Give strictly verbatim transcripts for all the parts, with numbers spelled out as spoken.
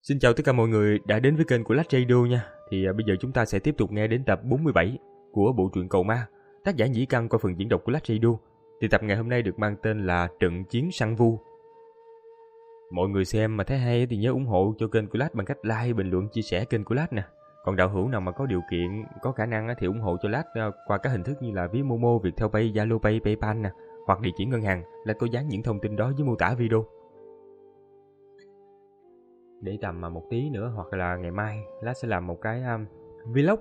Xin chào tất cả mọi người đã đến với kênh của Lách Radio nha. Thì à, bây giờ chúng ta sẽ tiếp tục nghe đến tập bốn mươi bảy của bộ truyện Cầu Ma, tác giả Nhĩ Căn qua phần diễn đọc của Lách Radio. Thì tập ngày hôm nay được mang tên là Trận Chiến Săn Vu. Mọi người xem mà thấy hay thì nhớ ủng hộ cho kênh của Lách bằng cách like, bình luận, chia sẻ kênh của Lách nè. Còn đạo hữu nào mà có điều kiện, có khả năng thì ủng hộ cho Lách qua các hình thức như là ví Momo, Viettel Pay, Zalo Pay, PayPal nè, hoặc địa chỉ ngân hàng. Lách có dán những thông tin đó dưới mô tả video. Để tầm mà một tí nữa hoặc là ngày mai Lát sẽ làm một cái um, vlog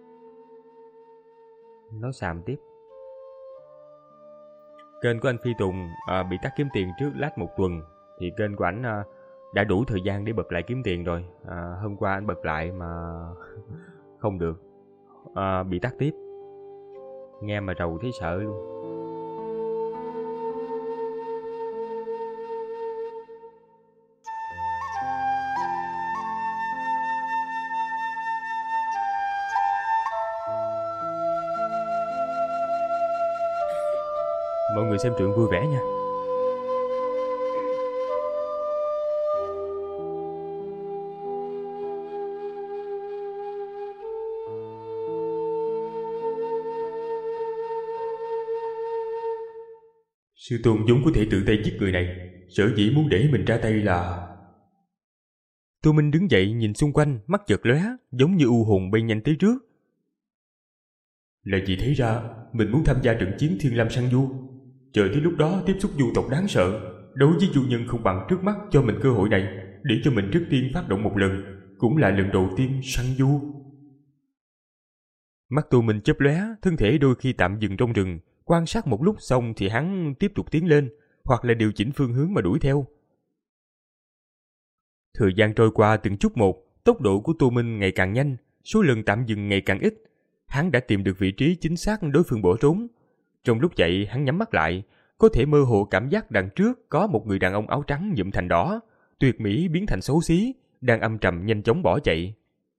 nói xàm tiếp. Kênh của anh Phi Tùng uh, bị tắt kiếm tiền trước Lát một tuần. Thì kênh của anh uh, đã đủ thời gian để bật lại kiếm tiền rồi. uh, Hôm qua anh bật lại mà không được, uh, bị tắt tiếp. Nghe mà rầu thấy sợ luôn. Mọi người xem truyện vui vẻ nha. Sư tôn vốn có thể tự tay giết người này, sở dĩ muốn để mình ra tay là... Tô Minh đứng dậy nhìn xung quanh, mắt chợt lóe, giống như u hồn bay nhanh tới trước. Là gì thấy ra mình muốn tham gia trận chiến Thiên Lam Săn Du. Chờ tới lúc đó tiếp xúc du tộc đáng sợ, đối với du nhân không bằng trước mắt cho mình cơ hội này, để cho mình trước tiên phát động một lần, cũng là lần đầu tiên săn du. Mắt Tô Minh chớp lóe, thân thể đôi khi tạm dừng trong rừng, quan sát một lúc xong thì hắn tiếp tục tiến lên, hoặc là điều chỉnh phương hướng mà đuổi theo. Thời gian trôi qua từng chút một, tốc độ của Tô Minh ngày càng nhanh, số lần tạm dừng ngày càng ít. Hắn đã tìm được vị trí chính xác đối phương bỏ trốn. Trong lúc chạy, hắn nhắm mắt lại, có thể mơ hồ cảm giác đằng trước có một người đàn ông áo trắng nhuộm thành đỏ, tuyệt mỹ biến thành xấu xí, đang âm trầm nhanh chóng bỏ chạy.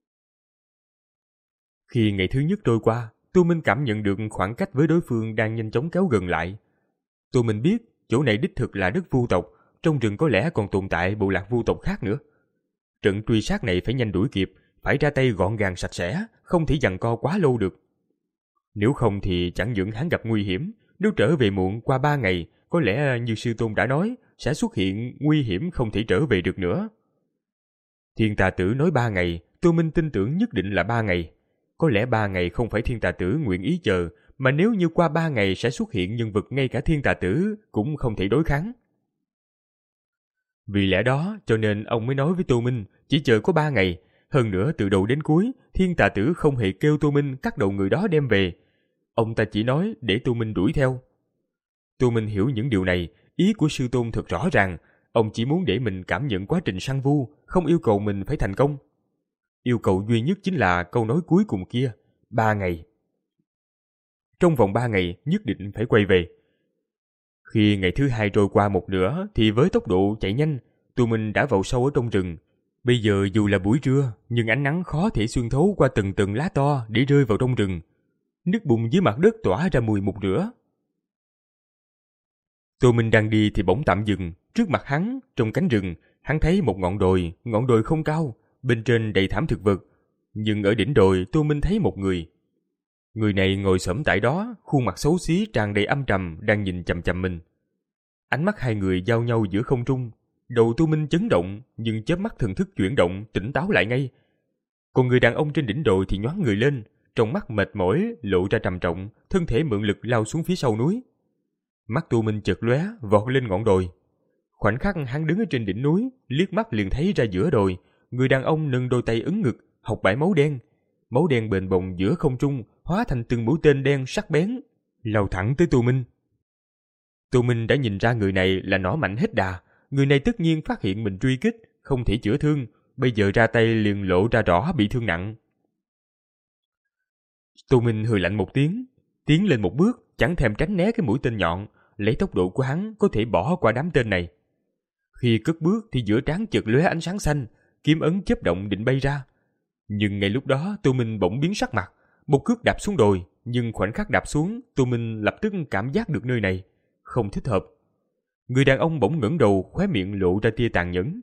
Khi ngày thứ nhất trôi qua, Tô Minh cảm nhận được khoảng cách với đối phương đang nhanh chóng kéo gần lại. Tô Minh biết chỗ này đích thực là đất vu tộc, trong rừng có lẽ còn tồn tại bộ lạc vu tộc khác nữa. Trận truy sát này phải nhanh đuổi kịp, phải ra tay gọn gàng sạch sẽ, không thể giằng co quá lâu được. Nếu không thì chẳng những hắn gặp nguy hiểm, nếu trở về muộn qua ba ngày, có lẽ như sư tôn đã nói, sẽ xuất hiện nguy hiểm không thể trở về được nữa. Thiên Tà Tử nói ba ngày, Tô Minh tin tưởng nhất định là ba ngày. Có lẽ ba ngày không phải Thiên Tà Tử nguyện ý chờ, mà nếu như qua ba ngày sẽ xuất hiện nhân vật ngay cả Thiên Tà Tử cũng không thể đối kháng. Vì lẽ đó cho nên ông mới nói với Tô Minh chỉ chờ có ba ngày. Hơn nữa từ đầu đến cuối, Thiên Tà Tử không hề kêu Tô Minh cắt đầu người đó đem về. Ông ta chỉ nói để Tô Minh đuổi theo. Tô Minh hiểu những điều này, ý của sư tôn thật rõ ràng. Ông chỉ muốn để mình cảm nhận quá trình săn vu, không yêu cầu mình phải thành công. Yêu cầu duy nhất chính là câu nói cuối cùng kia, ba ngày. Trong vòng ba ngày nhất định phải quay về. Khi ngày thứ hai trôi qua một nửa thì với tốc độ chạy nhanh, Tô Minh đã vào sâu ở trong rừng. Bây giờ dù là buổi trưa, nhưng ánh nắng khó thể xuyên thấu qua từng từng lá to để rơi vào trong rừng. Nước bùn dưới mặt đất tỏa ra mùi một nửa. Tô Minh đang đi thì bỗng tạm dừng. Trước mặt hắn, trong cánh rừng, hắn thấy một ngọn đồi, ngọn đồi không cao, bên trên đầy thảm thực vật. Nhưng ở đỉnh đồi, Tô Minh thấy một người. Người này ngồi xổm tại đó, khuôn mặt xấu xí tràn đầy âm trầm, đang nhìn chằm chằm mình. Ánh mắt hai người giao nhau giữa không trung. Đầu Tô Minh chấn động, nhưng chớp mắt thần thức chuyển động, tỉnh táo lại ngay. Còn người đàn ông trên đỉnh đồi thì nhoáng người lên, trong mắt mệt mỏi, lộ ra trầm trọng, thân thể mượn lực lao xuống phía sau núi. Mắt Tô Minh chợt lóe, vọt lên ngọn đồi. Khoảnh khắc hắn đứng ở trên đỉnh núi, liếc mắt liền thấy ra giữa đồi, người đàn ông nâng đôi tay ấn ngực, học bãi máu đen. Máu đen bềnh bồng giữa không trung, hóa thành từng mũi tên đen sắc bén, lao thẳng tới Tô Minh. Tô Minh đã nhìn ra người này là nỏ mạnh hết đà. Người này tất nhiên phát hiện mình truy kích, không thể chữa thương, bây giờ ra tay liền lộ ra rõ bị thương nặng. Tô Minh hừ lạnh một tiếng, tiến lên một bước, chẳng thèm tránh né cái mũi tên nhọn, lấy tốc độ của hắn có thể bỏ qua đám tên này. Khi cất bước thì giữa trán chợt lóe ánh sáng xanh, kiếm ấn chớp động định bay ra. Nhưng ngay lúc đó Tô Minh bỗng biến sắc mặt, một cước đạp xuống đồi, nhưng khoảnh khắc đạp xuống, Tô Minh lập tức cảm giác được nơi này không thích hợp. Người đàn ông bỗng ngẩng đầu, khóe miệng lộ ra tia tàn nhẫn.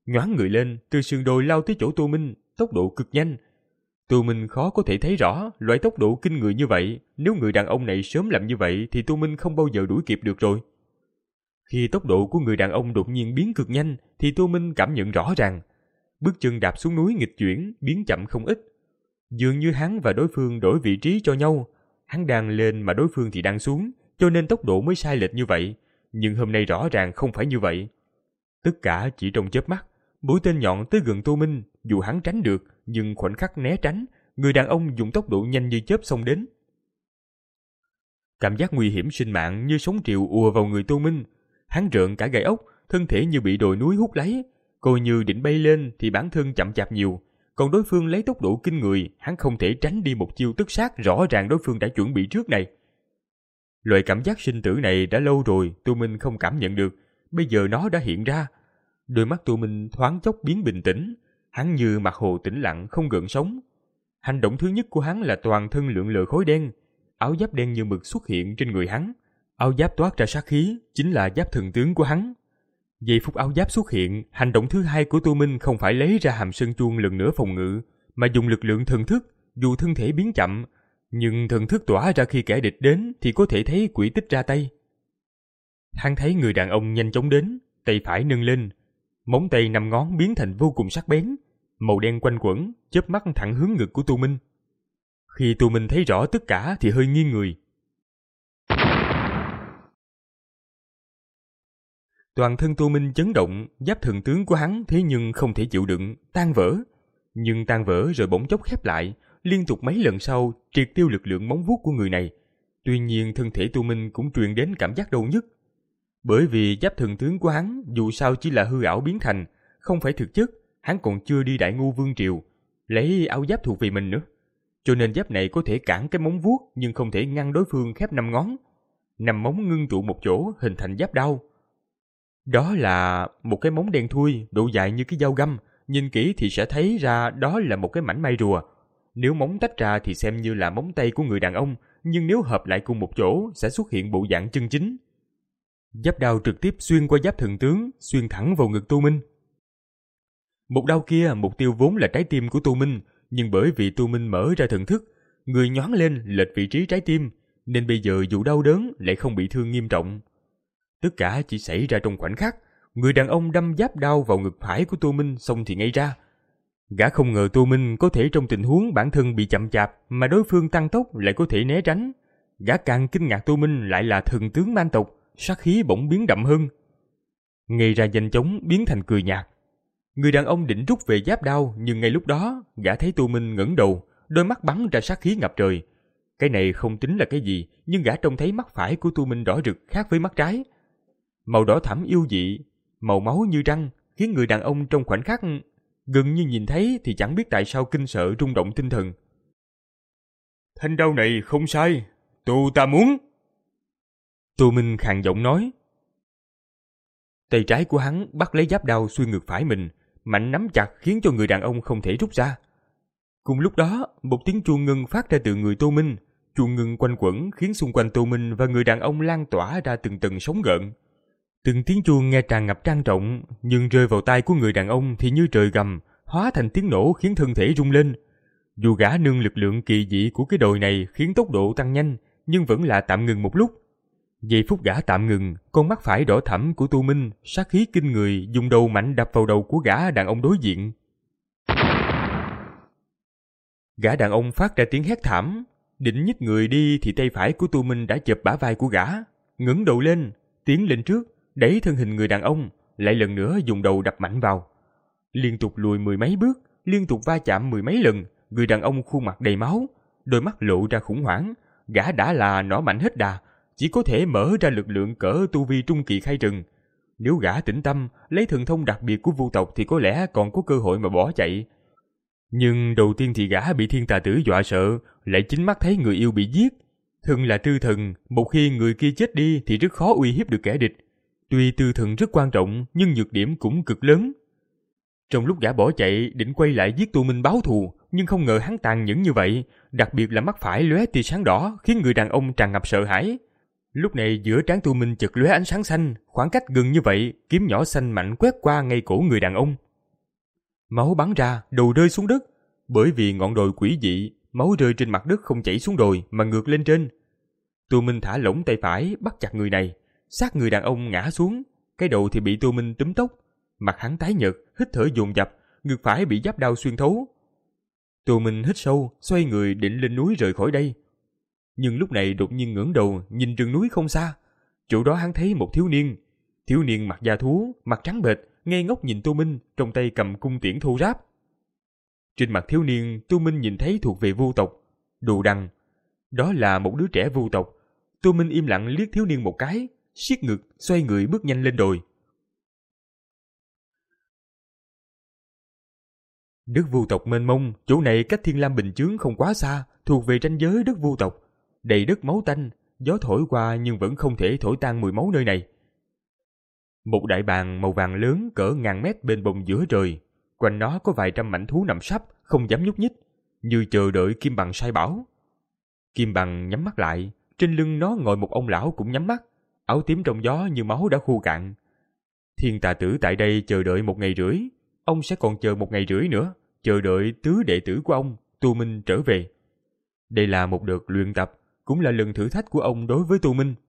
nhoáng người lên, từ sườn đồi lao tới chỗ Tô Minh, tốc độ cực nhanh. Tô Minh khó có thể thấy rõ loại tốc độ kinh người như vậy, nếu người đàn ông này sớm làm như vậy thì Tô Minh không bao giờ đuổi kịp được rồi. Khi tốc độ của người đàn ông đột nhiên biến cực nhanh thì Tô Minh cảm nhận rõ ràng. Bước chân đạp xuống núi nghịch chuyển, biến chậm không ít. Dường như hắn và đối phương đổi vị trí cho nhau. Hắn đang lên mà đối phương thì đang xuống, cho nên tốc độ mới sai lệch như vậy. Nhưng hôm nay rõ ràng không phải như vậy. Tất cả chỉ trong chớp mắt, mũi tên nhọn tới gần Tô Minh, dù hắn tránh được, nhưng khoảnh khắc né tránh, người đàn ông dùng tốc độ nhanh như chớp xông đến. Cảm giác nguy hiểm sinh mạng như sóng triệu ùa vào người Tô Minh. Hắn rợn cả gai ốc, thân thể như bị đồi núi hút lấy, coi như định bay lên thì bản thân chậm chạp nhiều, còn đối phương lấy tốc độ kinh người, hắn không thể tránh đi một chiêu tức sát rõ ràng đối phương đã chuẩn bị trước này. Loại cảm giác sinh tử này đã lâu rồi Tô Minh không cảm nhận được, bây giờ nó đã hiện ra. Đôi mắt Tô Minh thoáng chốc biến bình tĩnh, hắn như mặt hồ tĩnh lặng không gợn sóng. Hành động thứ nhất của hắn là toàn thân lượn lờ khói đen, áo giáp đen như mực xuất hiện trên người hắn. Áo giáp toát ra sát khí, chính là giáp thần tướng của hắn. Giây phút áo giáp xuất hiện, hành động thứ hai của Tô Minh không phải lấy ra hàm sơn chuông lần nữa phòng ngự, mà dùng lực lượng thần thức, dù thân thể biến chậm, nhưng thần thức tỏa ra khi kẻ địch đến thì có thể thấy quỹ tích ra tay. Hắn thấy người đàn ông nhanh chóng đến, tay phải nâng lên, móng tay năm ngón biến thành vô cùng sắc bén, màu đen quanh quẩn, chớp mắt thẳng hướng ngực của Tô Minh. Khi Tô Minh thấy rõ tất cả thì hơi nghiêng người. Toàn thân Tô Minh chấn động, giáp thần tướng của hắn thế nhưng không thể chịu đựng, tan vỡ. Nhưng tan vỡ rồi bỗng chốc khép lại, liên tục mấy lần sau triệt tiêu lực lượng móng vuốt của người này. Tuy nhiên thân thể Tô Minh cũng truyền đến cảm giác đau nhức. Bởi vì giáp thần tướng của hắn dù sao chỉ là hư ảo biến thành, không phải thực chất, hắn còn chưa đi Đại Ngu Vương Triều, lấy áo giáp thuộc về mình nữa. Cho nên giáp này có thể cản cái móng vuốt nhưng không thể ngăn đối phương khép năm ngón. Năm móng ngưng tụ một chỗ hình thành giáp đao. Đó là một cái móng đen thui, độ dài như cái dao găm, nhìn kỹ thì sẽ thấy ra đó là một cái mảnh mai rùa. Nếu móng tách ra thì xem như là móng tay của người đàn ông, nhưng nếu hợp lại cùng một chỗ sẽ xuất hiện bộ dạng chân chính. Giáp đao trực tiếp xuyên qua giáp thần tướng, xuyên thẳng vào ngực Tô Minh. Một đao kia mục tiêu vốn là trái tim của Tô Minh, nhưng bởi vì Tô Minh mở ra thần thức, người nhoáng lên lệch vị trí trái tim, nên bây giờ dù đau đớn lại không bị thương nghiêm trọng. Tất cả chỉ xảy ra trong khoảnh khắc, người đàn ông đâm giáp đao vào ngực phải của Tô Minh xong thì ngay ra. Gã không ngờ Tô Minh có thể trong tình huống bản thân bị chậm chạp mà đối phương tăng tốc lại có thể né tránh. Gã càng kinh ngạc Tô Minh lại là thần tướng man tộc, sát khí bỗng biến đậm hơn. Ngay ra nhanh chóng biến thành cười nhạt. Người đàn ông định rút về giáp đao, nhưng ngay lúc đó gã thấy Tô Minh ngẩng đầu, đôi mắt bắn ra sát khí ngập trời. Cái này không tính là cái gì, nhưng gã trông thấy mắt phải của Tô Minh đỏ rực khác với mắt trái. Màu đỏ thẫm yêu dị, màu máu như răng, khiến người đàn ông trong khoảnh khắc gần như nhìn thấy thì chẳng biết tại sao kinh sợ rung động tinh thần. Thanh đao này không sai, tù ta muốn. Tô Minh khàn giọng nói. Tay trái của hắn bắt lấy giáp đao xuyên ngực phải mình, mạnh nắm chặt khiến cho người đàn ông không thể rút ra. Cùng lúc đó, một tiếng chuông ngân phát ra từ người Tô Minh. Chuông ngân quanh quẩn khiến xung quanh Tô Minh và người đàn ông lan tỏa ra từng tầng sóng gợn. Từng tiếng chuông nghe tràn ngập trang trọng, nhưng rơi vào tai của người đàn ông thì như trời gầm, hóa thành tiếng nổ khiến thân thể rung lên. Dù gã nương lực lượng kỳ dị của cái đồi này khiến tốc độ tăng nhanh, nhưng vẫn là tạm ngừng một lúc. Giây phút gã tạm ngừng, con mắt phải đỏ thẫm của Tô Minh sát khí kinh người dùng đầu mạnh đập vào đầu của gã đàn ông đối diện. Gã đàn ông phát ra tiếng hét thảm, định nhích người đi thì tay phải của Tô Minh đã chộp bả vai của gã, ngẩng đầu lên, tiến lên trước, đẩy thân hình người đàn ông, lại lần nữa dùng đầu đập mạnh vào. Liên tục lùi mười mấy bước, liên tục va chạm mười mấy lần, người đàn ông khuôn mặt đầy máu, đôi mắt lộ ra khủng hoảng. Gã đã là nỏ mạnh hết đà, chỉ có thể mở ra lực lượng cỡ tu vi trung kỳ khai trừng. Nếu gã tĩnh tâm, lấy thần thông đặc biệt của vu tộc thì có lẽ còn có cơ hội mà bỏ chạy. Nhưng đầu tiên thì gã bị thiên tà tử dọa sợ, lại chính mắt thấy người yêu bị giết. Thần là tư thần, một khi người kia chết đi thì rất khó uy hiếp được kẻ địch. Tuy tư thần rất quan trọng, nhưng nhược điểm cũng cực lớn. Trong lúc gã bỏ chạy, định quay lại giết Tô Minh báo thù, nhưng không ngờ hắn tàn nhẫn như vậy, đặc biệt là mắt phải lóe tia sáng đỏ, khiến người đàn ông tràn ngập sợ hãi. Lúc này giữa trán Tô Minh chợt lóe ánh sáng xanh, khoảng cách gần như vậy, kiếm nhỏ xanh mạnh quét qua ngay cổ người đàn ông. Máu bắn ra, đầu rơi xuống đất. Bởi vì ngọn đồi quỷ dị, máu rơi trên mặt đất không chảy xuống đồi mà ngược lên trên. Tô Minh thả lỏng tay phải bắt chặt người này, xác người đàn ông ngã xuống, cái đầu thì bị Tô Minh túm tóc, mặt hắn tái nhợt, hít thở dồn dập, ngực phải bị giáp đao xuyên thấu. Tô Minh hít sâu, xoay người định lên núi rời khỏi đây. Nhưng lúc này đột nhiên ngẩng đầu nhìn rừng núi không xa, chỗ đó hắn thấy một thiếu niên, thiếu niên mặc da thú, mặt trắng bệch, ngây ngốc nhìn Tô Minh, trong tay cầm cung tiễn thô ráp. Trên mặt thiếu niên, Tô Minh nhìn thấy thuộc về vô tộc, Đồ Đằng. Đó là một đứa trẻ vô tộc. Tô Minh im lặng liếc thiếu niên một cái, siết ngực, xoay người bước nhanh lên đồi. Đất vô tộc mênh mông, chỗ này cách Thiên Lam Bình Chướng không quá xa, thuộc về ranh giới đất vô tộc, đầy đất máu tanh, gió thổi qua nhưng vẫn không thể thổi tan mùi máu nơi này. Một đại bàng màu vàng lớn cỡ ngàn mét bên bồng giữa trời, quanh nó có vài trăm mảnh thú nằm sấp, không dám nhúc nhích, như chờ đợi Kim Bằng sai bảo. Kim Bằng nhắm mắt lại, trên lưng nó ngồi một ông lão cũng nhắm mắt, áo tím trong gió như máu đã khô cạn. Thiên Tà Tử tại đây chờ đợi một ngày rưỡi, ông sẽ còn chờ một ngày rưỡi nữa, chờ đợi tứ đệ tử của ông, Tô Minh trở về. Đây là một đợt luyện tập, cũng là lần thử thách của ông đối với Tô Minh.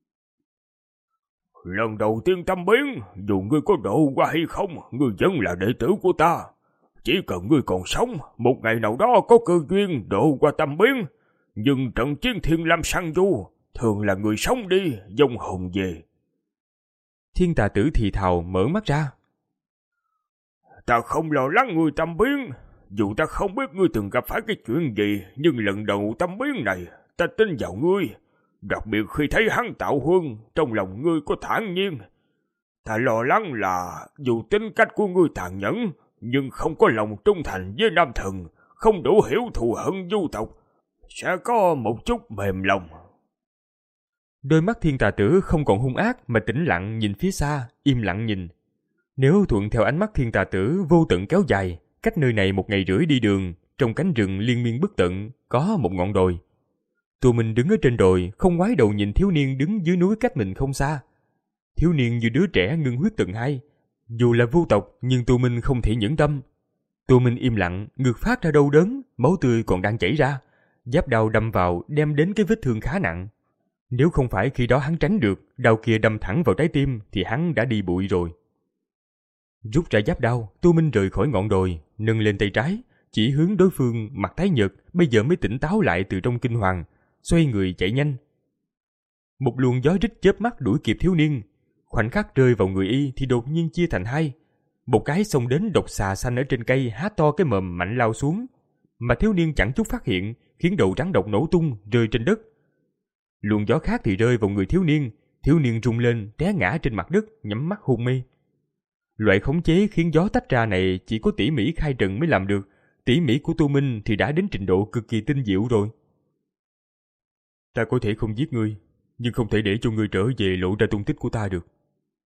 Lần đầu tiên tâm biến, dù ngươi có độ qua hay không, ngươi vẫn là đệ tử của ta. Chỉ cần ngươi còn sống, một ngày nào đó có cơ duyên độ qua tâm biến. Nhưng trận chiến Thiên Lam săn du, thường là người sống đi, vong hồn về. Thiên Tà Tử thì thào mở mắt ra. Ta không lo lắng ngươi tâm biến. Dù ta không biết ngươi từng gặp phải cái chuyện gì, nhưng lần đầu tâm biến này, ta tin vào ngươi. Đặc biệt khi thấy hắn tạo huân, trong lòng ngươi có thản nhiên. Ta lo lắng là dù tính cách của ngươi tàn nhẫn, nhưng không có lòng trung thành với nam thần, không đủ hiểu thù hận du tộc, sẽ có một chút mềm lòng. Đôi mắt Thiên Tà Tử không còn hung ác mà tĩnh lặng nhìn phía xa, im lặng nhìn. Nếu thuận theo ánh mắt Thiên Tà Tử vô tận kéo dài, cách nơi này một ngày rưỡi đi đường, trong cánh rừng liên miên bất tận, có một ngọn đồi. Tô Minh đứng ở trên đồi, không ngoái đầu nhìn thiếu niên đứng dưới núi cách mình không xa. Thiếu niên như đứa trẻ ngưng huyết tầng hai. Dù là vô tộc, nhưng Tô Minh không thể nhẫn tâm. Tô Minh im lặng, ngực phát ra đau đớn, máu tươi còn đang chảy ra. Giáp đao đâm vào, đem đến cái vết thương khá nặng. Nếu không phải khi đó hắn tránh được, đao kia đâm thẳng vào trái tim, thì hắn đã đi bụi rồi. Rút ra giáp đao, Tô Minh rời khỏi ngọn đồi, nâng lên tay trái, chỉ hướng đối phương mặt tái nhợt, bây giờ mới tỉnh táo lại từ trong kinh hoàng, xoay người chạy nhanh. Một luồng gió rít chớp mắt đuổi kịp thiếu niên, khoảnh khắc rơi vào người y thì đột nhiên chia thành hai. Một cái xông đến độc xà xanh ở trên cây há to cái mồm mạnh lao xuống, mà thiếu niên chẳng chút phát hiện, khiến đầu rắn độc nổ tung rơi trên đất. Luồng gió khác thì rơi vào người thiếu niên, thiếu niên rung lên té ngã trên mặt đất, nhắm mắt hôn mê. Loại khống chế khiến gió tách ra này chỉ có tỉ mỉ khai trần mới làm được, tỉ mỉ của Tô Minh thì đã đến trình độ cực kỳ tinh diệu rồi. Ta có thể không giết ngươi, nhưng không thể để cho ngươi trở về lộ ra tung tích của ta được.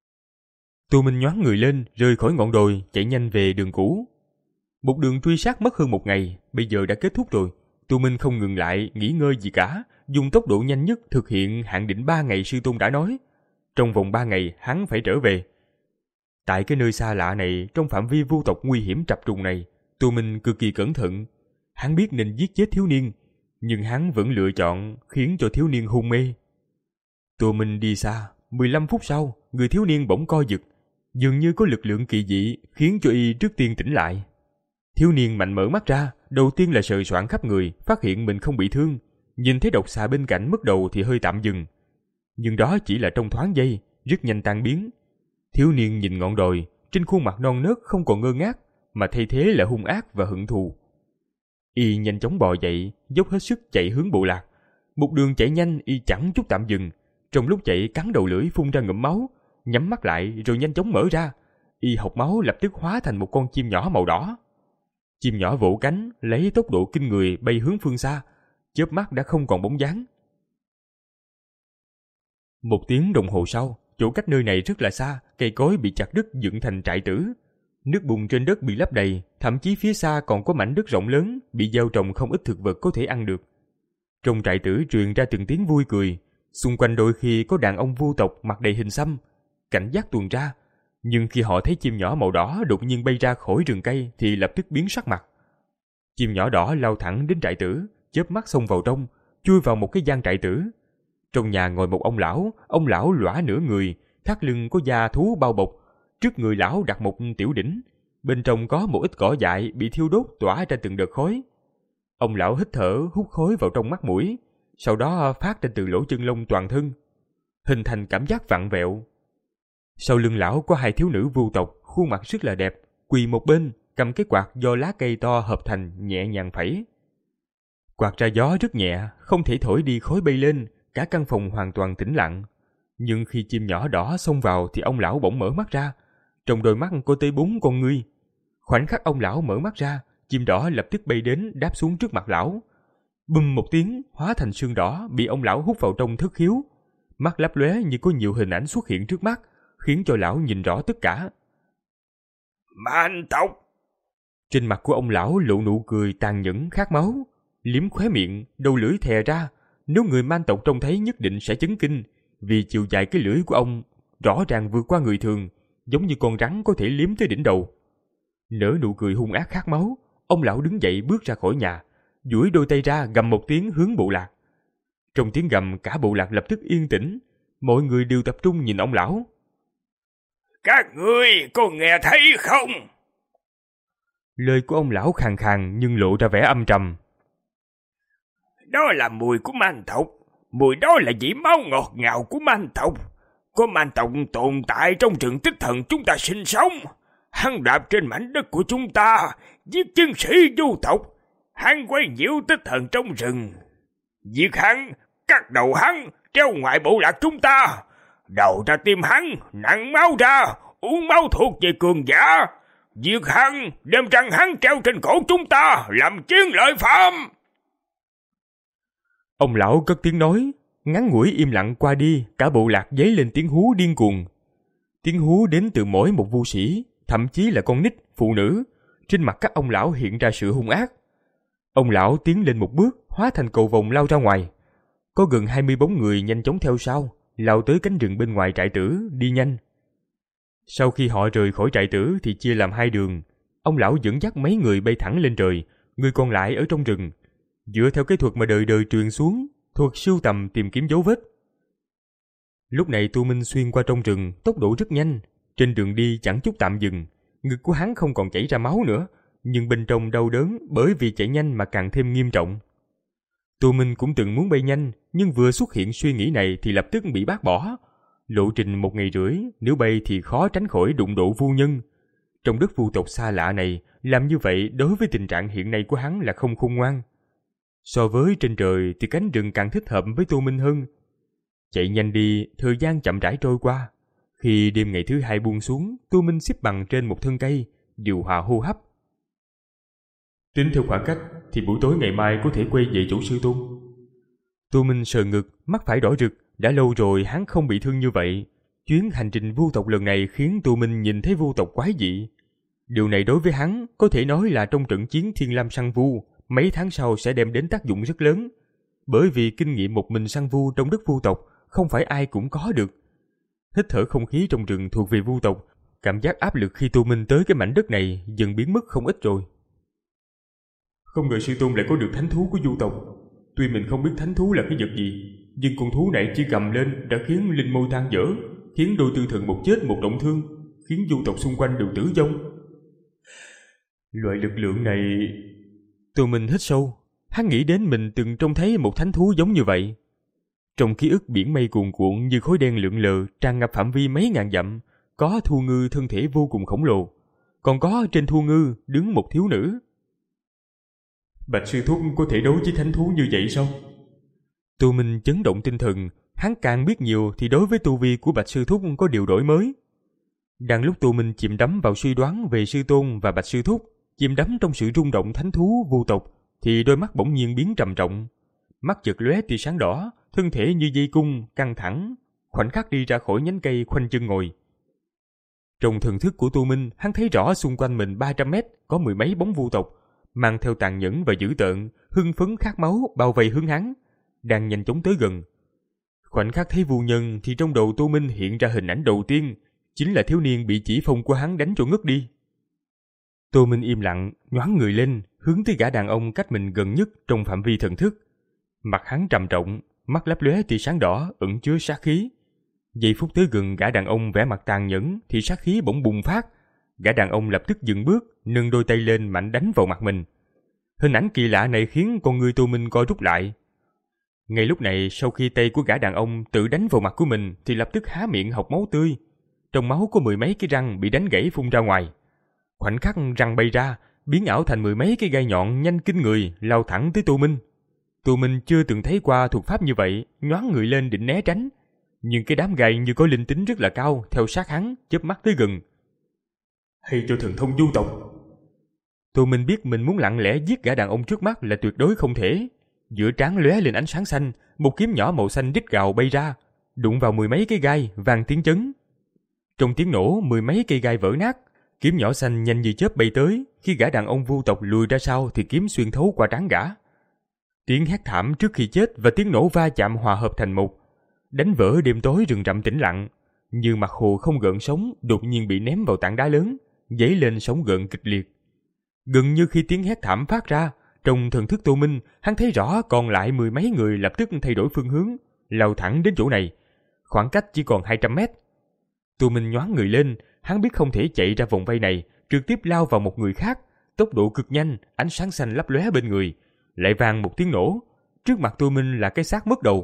Tô Minh nhoáng người lên, rời khỏi ngọn đồi, chạy nhanh về đường cũ. Một đường truy sát mất hơn một ngày, bây giờ đã kết thúc rồi. Tô Minh không ngừng lại, nghỉ ngơi gì cả, dùng tốc độ nhanh nhất thực hiện hạn định ba ngày sư tôn đã nói. Trong vòng ba ngày, hắn phải trở về. Tại cái nơi xa lạ này, trong phạm vi vô tộc nguy hiểm trập trùng này, Tô Minh cực kỳ cẩn thận. Hắn biết nên giết chết thiếu niên, nhưng hắn vẫn lựa chọn khiến cho thiếu niên hôn mê. Tô Minh đi xa, mười lăm phút sau, người thiếu niên bỗng co giật, dường như có lực lượng kỳ dị khiến cho y trước tiên tỉnh lại. Thiếu niên mạnh mở mắt ra, đầu tiên là sờ soạng khắp người, phát hiện mình không bị thương, nhìn thấy độc xà bên cạnh mất đầu thì hơi tạm dừng. Nhưng đó chỉ là trong thoáng giây, rất nhanh tan biến. Thiếu niên nhìn ngọn đồi, trên khuôn mặt non nớt không còn ngơ ngác, mà thay thế là hung ác và hận thù. Y nhanh chóng bò dậy, dốc hết sức chạy hướng bộ lạc. Một đường chạy nhanh, y chẳng chút tạm dừng. Trong lúc chạy cắn đầu lưỡi phun ra ngụm máu, nhắm mắt lại rồi nhanh chóng mở ra. Y học máu lập tức hóa thành một con chim nhỏ màu đỏ. Chim nhỏ vỗ cánh, lấy tốc độ kinh người bay hướng phương xa, chớp mắt đã không còn bóng dáng. Một tiếng đồng hồ sau, chỗ cách nơi này rất là xa, cây cối bị chặt đứt dựng thành trại tử. Nước bùn trên đất bị lấp đầy, thậm chí phía xa còn có mảnh đất rộng lớn, bị gieo trồng không ít thực vật có thể ăn được. Trong trại tử truyền ra từng tiếng vui cười, xung quanh đôi khi có đàn ông vô tộc mặc đầy hình xăm, cảnh giác tuần tra. Nhưng khi họ thấy chim nhỏ màu đỏ đột nhiên bay ra khỏi rừng cây thì lập tức biến sắc mặt. Chim nhỏ đỏ lao thẳng đến trại tử, chớp mắt xông vào trong, chui vào một cái gian trại tử. Trong nhà ngồi một ông lão, ông lão lõa nửa người, thắt lưng có da thú bao bọc. Trước người lão đặt một tiểu đỉnh, bên trong có một ít cỏ dại bị thiêu đốt tỏa ra từng đợt khói. Ông lão hít thở hút khói vào trong mắt mũi, sau đó phát ra từ lỗ chân lông toàn thân, hình thành cảm giác vặn vẹo. Sau lưng lão có hai thiếu nữ vu tộc, khuôn mặt rất là đẹp, quỳ một bên, cầm cái quạt do lá cây to hợp thành nhẹ nhàng phẩy. Quạt ra gió rất nhẹ, không thể thổi đi khói bay lên, cả căn phòng hoàn toàn tĩnh lặng. Nhưng khi chim nhỏ đỏ xông vào thì ông lão bỗng mở mắt ra, trong đôi mắt có tới bốn con ngươi. Khoảnh khắc ông lão mở mắt ra, chim đỏ lập tức bay đến đáp xuống trước mặt lão. Bùm một tiếng, hóa thành sương đỏ bị ông lão hút vào trong thất khiếu. Mắt lấp lóe như có nhiều hình ảnh xuất hiện trước mắt, khiến cho lão nhìn rõ tất cả. Man tộc! Trên mặt của ông lão lộ nụ cười tàn nhẫn khát máu, liếm khóe miệng, đầu lưỡi thè ra. Nếu người man tộc trông thấy nhất định sẽ chấn kinh, vì chiều dài cái lưỡi của ông rõ ràng vượt qua người thường, giống như con rắn có thể liếm tới đỉnh đầu. Nở nụ cười hung ác khát máu, ông lão đứng dậy bước ra khỏi nhà, duỗi đôi tay ra gầm một tiếng hướng bộ lạc. Trong tiếng gầm cả bộ lạc lập tức yên tĩnh, mọi người đều tập trung nhìn ông lão. Các ngươi có nghe thấy không? Lời của ông lão khàn khàn nhưng lộ ra vẻ âm trầm. Đó là mùi của man tộc, mùi đó là vị máu ngọt ngào của man tộc. Có man tộc tồn tại trong rừng Tích Thần chúng ta sinh sống. Hắn đạp trên mảnh đất của chúng ta, giết chiến sĩ du tộc. Hắn quấy nhiễu Tích Thần trong rừng. Giết hắn, cắt đầu hắn, treo ngoài bộ lạc chúng ta. Đầu ra tim hắn, nặng máu ra, uống máu thuộc về cường giả. Giết hắn, đem răng hắn treo trên cổ chúng ta, làm chiến lợi phẩm. Ông lão cất tiếng nói, ngắn ngủi im lặng qua đi, cả bộ lạc dấy lên tiếng hú điên cuồng. Tiếng hú đến từ mỗi một vu sĩ, thậm chí là con nít, phụ nữ. Trên mặt các ông lão hiện ra sự hung ác. Ông lão tiến lên một bước, hóa thành cầu vồng lao ra ngoài. Có gần hai mươi bóng người nhanh chóng theo sau, lao tới cánh rừng bên ngoài trại tử, đi nhanh. Sau khi họ rời khỏi trại tử thì chia làm hai đường. Ông lão dẫn dắt mấy người bay thẳng lên trời, người còn lại ở trong rừng. Dựa theo cái thuật mà đời đời truyền xuống, thuật sưu tầm tìm kiếm dấu vết. Lúc này Tu Minh xuyên qua trong rừng, tốc độ rất nhanh. Trên đường đi chẳng chút tạm dừng. Ngực của hắn không còn chảy ra máu nữa, nhưng bên trong đau đớn bởi vì chạy nhanh mà càng thêm nghiêm trọng. Tu Minh cũng từng muốn bay nhanh, nhưng vừa xuất hiện suy nghĩ này thì lập tức bị bác bỏ. Lộ trình một ngày rưỡi, nếu bay thì khó tránh khỏi đụng độ vu nhân. Trong đất vu tộc xa lạ này, làm như vậy đối với tình trạng hiện nay của hắn là không khôn ngoan. So với trên trời thì cánh rừng càng thích hợp với Tu Minh hơn. Chạy nhanh đi, thời gian chậm rãi trôi qua. Khi đêm ngày thứ hai buông xuống, Tu Minh xếp bằng trên một thân cây, điều hòa hô hấp. Tính theo khoảng cách thì buổi tối ngày mai có thể quay về chỗ sư tôn. Tu Minh sờ ngực, mắt phải đỏ rực. Đã lâu rồi hắn không bị thương như vậy. Chuyến hành trình vu tộc lần này khiến Tu Minh nhìn thấy vu tộc quái dị. Điều này đối với hắn có thể nói là trong trận chiến Thiên Lam săn vu, mấy tháng sau sẽ đem đến tác dụng rất lớn. Bởi vì kinh nghiệm một mình săn vu trong đất vu tộc không phải ai cũng có được. Hít thở không khí trong rừng thuộc về vu tộc, cảm giác áp lực khi Tu Minh tới cái mảnh đất này dần biến mất không ít rồi. Không ngờ sư tôn lại có được thánh thú của vu tộc. Tuy mình không biết thánh thú là cái vật gì, nhưng con thú này chỉ cầm lên đã khiến linh môi tan vỡ, khiến đôi tư thần một chết một trọng thương, khiến vu tộc xung quanh đều tử vong. Loại lực lượng này... Tu Minh hít sâu, hắn nghĩ đến mình từng trông thấy một thánh thú giống như vậy. Trong ký ức biển mây cuồn cuộn như khói đen lượn lờ tràn ngập phạm vi mấy ngàn dặm, có thu ngư thân thể vô cùng khổng lồ, còn có trên thu ngư đứng một thiếu nữ. Bạch sư thúc có thể đấu với thánh thú như vậy sao? Tu Minh chấn động tinh thần, hắn càng biết nhiều thì đối với tu vi của Bạch sư thúc có điều đổi mới. Đang lúc Tu Minh chìm đắm vào suy đoán về sư tôn và Bạch sư thúc, chìm đắm trong sự rung động thánh thú vô tộc, thì đôi mắt bỗng nhiên biến trầm trọng. Mắt chợt lóe tia sáng đỏ, thân thể như dây cung căng thẳng, khoảnh khắc đi ra khỏi nhánh cây khoanh chân ngồi. Trong thần thức của Tu Minh, hắn thấy rõ xung quanh mình ba trăm mét có mười mấy bóng vu tộc, mang theo tàn nhẫn và dữ tợn, hưng phấn khát máu bao vây hướng hắn, đang nhanh chóng tới gần. Khoảnh khắc thấy vu nhân thì trong đầu Tu Minh hiện ra hình ảnh đầu tiên, chính là thiếu niên bị chỉ phong của hắn đánh cho ngất đi. Tô Minh im lặng, nhoáng người lên, hướng tới gã đàn ông cách mình gần nhất trong phạm vi thần thức. Mặt hắn trầm trọng, mắt lấp lóe tia sáng đỏ, ẩn chứa sát khí. Giây phút tới gần gã đàn ông vẻ mặt tàn nhẫn thì sát khí bỗng bùng phát. Gã đàn ông lập tức dừng bước, nâng đôi tay lên mạnh đánh vào mặt mình. Hình ảnh kỳ lạ này khiến con người Tô Minh co rút lại. Ngay lúc này, sau khi tay của gã đàn ông tự đánh vào mặt của mình thì lập tức há miệng học máu tươi. Trong máu có mười mấy cái răng bị đánh gãy phun ra ngoài. Khoảnh khắc răng bay ra, biến ảo thành mười mấy cái gai nhọn nhanh kinh người lao thẳng tới Tô Minh. Tô Minh chưa từng thấy qua thuật pháp như vậy, nhoáng người lên định né tránh. Nhưng cái đám gai như có linh tính rất là cao, theo sát hắn, chớp mắt tới gần. Hay cho thần thông du tộc. Tô Minh biết mình muốn lặng lẽ giết gã đàn ông trước mắt là tuyệt đối không thể. Giữa trán lóe lên ánh sáng xanh, một kiếm nhỏ màu xanh rít gào bay ra, đụng vào mười mấy cái gai, vang tiếng chấn. Trong tiếng nổ, mười mấy cây gai vỡ nát, kiếm nhỏ xanh nhanh như chớp bay tới. Khi gã đàn ông vu tộc lùi ra sau thì kiếm xuyên thấu qua trán gã. Tiếng hét thảm trước khi chết và tiếng nổ va chạm hòa hợp thành một, đánh vỡ đêm tối rừng rậm tĩnh lặng. Như mặt hồ không gợn sóng đột nhiên bị ném vào tảng đá lớn, dấy lên sóng gợn kịch liệt. Gần như khi tiếng hét thảm phát ra, trong thần thức Tô Minh, hắn thấy rõ còn lại mười mấy người lập tức thay đổi phương hướng, lao thẳng đến chỗ này. Khoảng cách chỉ còn hai trăm mét. Tô Minh nhoáng người lên, hắn biết không thể chạy ra vòng vây này, trực tiếp lao vào một người khác, tốc độ cực nhanh, ánh sáng xanh lấp lóe bên người, lại vang một tiếng nổ. Trước mặt Tô Minh là cái xác mất đầu.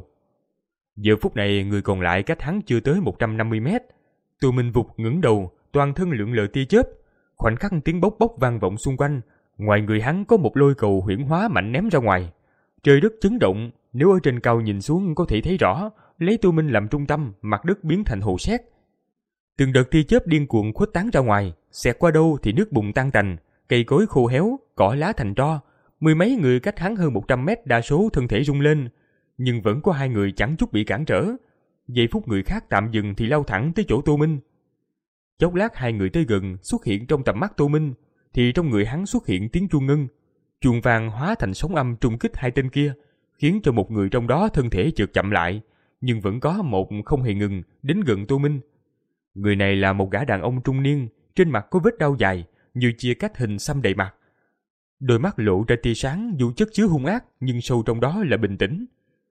Giờ phút này người còn lại cách hắn chưa tới một trăm năm mươi mét. Tô Minh vụt ngẩng đầu, toàn thân lượn lờ tia chớp. Khoảnh khắc tiếng bốc bốc vang vọng xung quanh, ngoài người hắn có một lôi cầu huyễn hóa mạnh ném ra ngoài. Trời đất chấn động, nếu ở trên cao nhìn xuống có thể thấy rõ, lấy Tô Minh làm trung tâm, mặt đất biến thành hồ sét. Từng đợt tia chớp điên cuồng khuếch tán ra ngoài, xẹt qua đâu thì nước bùn tan tành, cây cối khô héo, cỏ lá thành tro. Mười mấy người cách hắn hơn một trăm mét đa số thân thể rung lên, nhưng vẫn có hai người chẳng chút bị cản trở. Giây phút người khác tạm dừng thì lao thẳng tới chỗ Tô Minh. Chốc lát hai người tới gần xuất hiện trong tầm mắt Tô Minh, thì trong người hắn xuất hiện tiếng chuông ngân. Chuông vàng hóa thành sóng âm trùng kích hai tên kia, khiến cho một người trong đó thân thể chợt chậm lại, nhưng vẫn có một không hề ngừng đến gần Tô Minh. Người này là một gã đàn ông trung niên, trên mặt có vết đau dài, như chia cắt hình xăm đầy mặt. Đôi mắt lộ ra tia sáng dù chất chứa hung ác, nhưng sâu trong đó là bình tĩnh.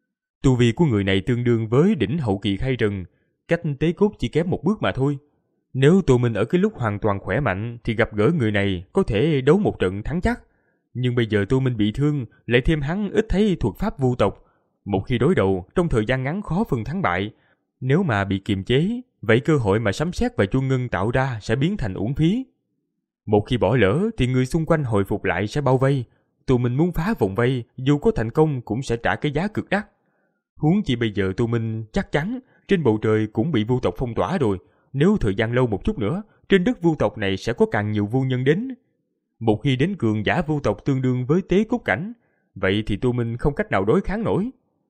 Tu vi của người này tương đương với đỉnh hậu kỳ khai rừng, cách tế cốt chỉ kém một bước mà thôi. Nếu Tô Minh ở cái lúc hoàn toàn khỏe mạnh thì gặp gỡ người này có thể đấu một trận thắng chắc. Nhưng bây giờ Tô Minh bị thương, lại thêm hắn ít thấy thuật pháp vu tộc. Một khi đối đầu, trong thời gian ngắn khó phân thắng bại. Nếu mà bị kiềm chế, vậy cơ hội mà sấm sét và chuông ngân tạo ra sẽ biến thành uổng phí. Một khi bỏ lỡ thì người xung quanh hồi phục lại sẽ bao vây. Tô Minh muốn phá vòng vây, dù có thành công cũng sẽ trả cái giá cực đắt. Huống chi bây giờ Tô Minh chắc chắn trên bầu trời cũng bị vu tộc phong tỏa rồi. Nếu thời gian lâu một chút nữa, trên đất vu tộc này sẽ có càng nhiều vu nhân đến. Một khi đến cường giả vu tộc tương đương với tế cốt cảnh, vậy thì Tô Minh không cách nào đối kháng nổi.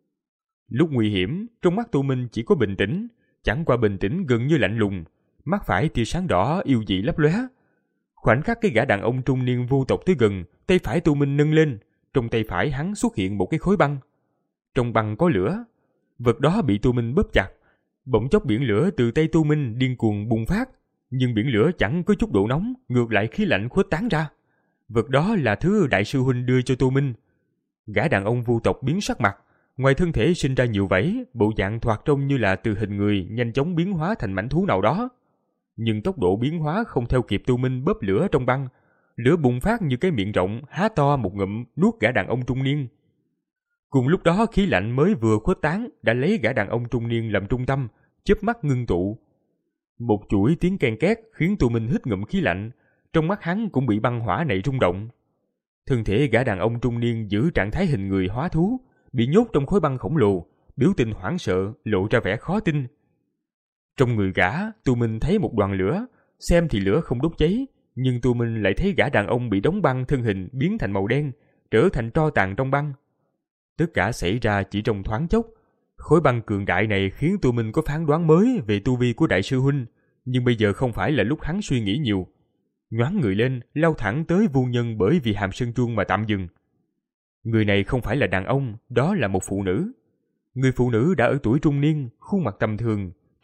Lúc nguy hiểm, trong mắt Tô Minh chỉ có bình tĩnh, chẳng qua bình tĩnh gần như lạnh lùng, mắt phải tia sáng đỏ yêu dị lấp lóe. Khoảnh khắc cái gã đàn ông trung niên vu tộc tới gần, tay phải Tô Minh nâng lên, trong tay phải hắn xuất hiện một cái khối băng. Trong băng có lửa, vật đó bị Tô Minh bóp chặt. Bỗng chốc biển lửa từ tay Tô Minh điên cuồng bùng phát, nhưng biển lửa chẳng có chút độ nóng, ngược lại khí lạnh khuếch tán ra. Vật đó là thứ đại sư huynh đưa cho Tô Minh. Gã đàn ông vu tộc biến sắc mặt, ngoài thân thể sinh ra nhiều vảy, bộ dạng thoạt trông như là từ hình người nhanh chóng biến hóa thành mãnh thú nào đó. Nhưng tốc độ biến hóa không theo kịp Tô Minh bóp lửa trong băng, lửa bùng phát như cái miệng rộng há to một ngụm nuốt gã đàn ông trung niên. Cùng lúc đó khí lạnh mới vừa khuếch tán đã lấy gã đàn ông trung niên làm trung tâm, chớp mắt ngưng tụ. Một chuỗi tiếng ken két khiến Tô Minh hít ngụm khí lạnh, trong mắt hắn cũng bị băng hỏa này rung động. Thân thể gã đàn ông trung niên giữ trạng thái hình người hóa thú, bị nhốt trong khối băng khổng lồ, biểu tình hoảng sợ, lộ ra vẻ khó tin. Trong người gã, Tô Minh thấy một đoàn lửa, xem thì lửa không đốt cháy, nhưng Tô Minh lại thấy gã đàn ông bị đóng băng thân hình biến thành màu đen, trở thành tro tàn trong băng. Tất cả xảy ra chỉ trong thoáng chốc. Khối băng cường đại này khiến Tô Minh có phán đoán mới về tu vi của đại sư huynh, nhưng bây giờ không phải là lúc hắn suy nghĩ nhiều. Nhoáng người lên, lao thẳng tới vu nhân bởi vì hàm sơn chuông mà tạm dừng. Người này không phải là đàn ông, đó là một phụ nữ. Người phụ nữ đã ở tuổi trung niên, khuôn mặt tầm thường,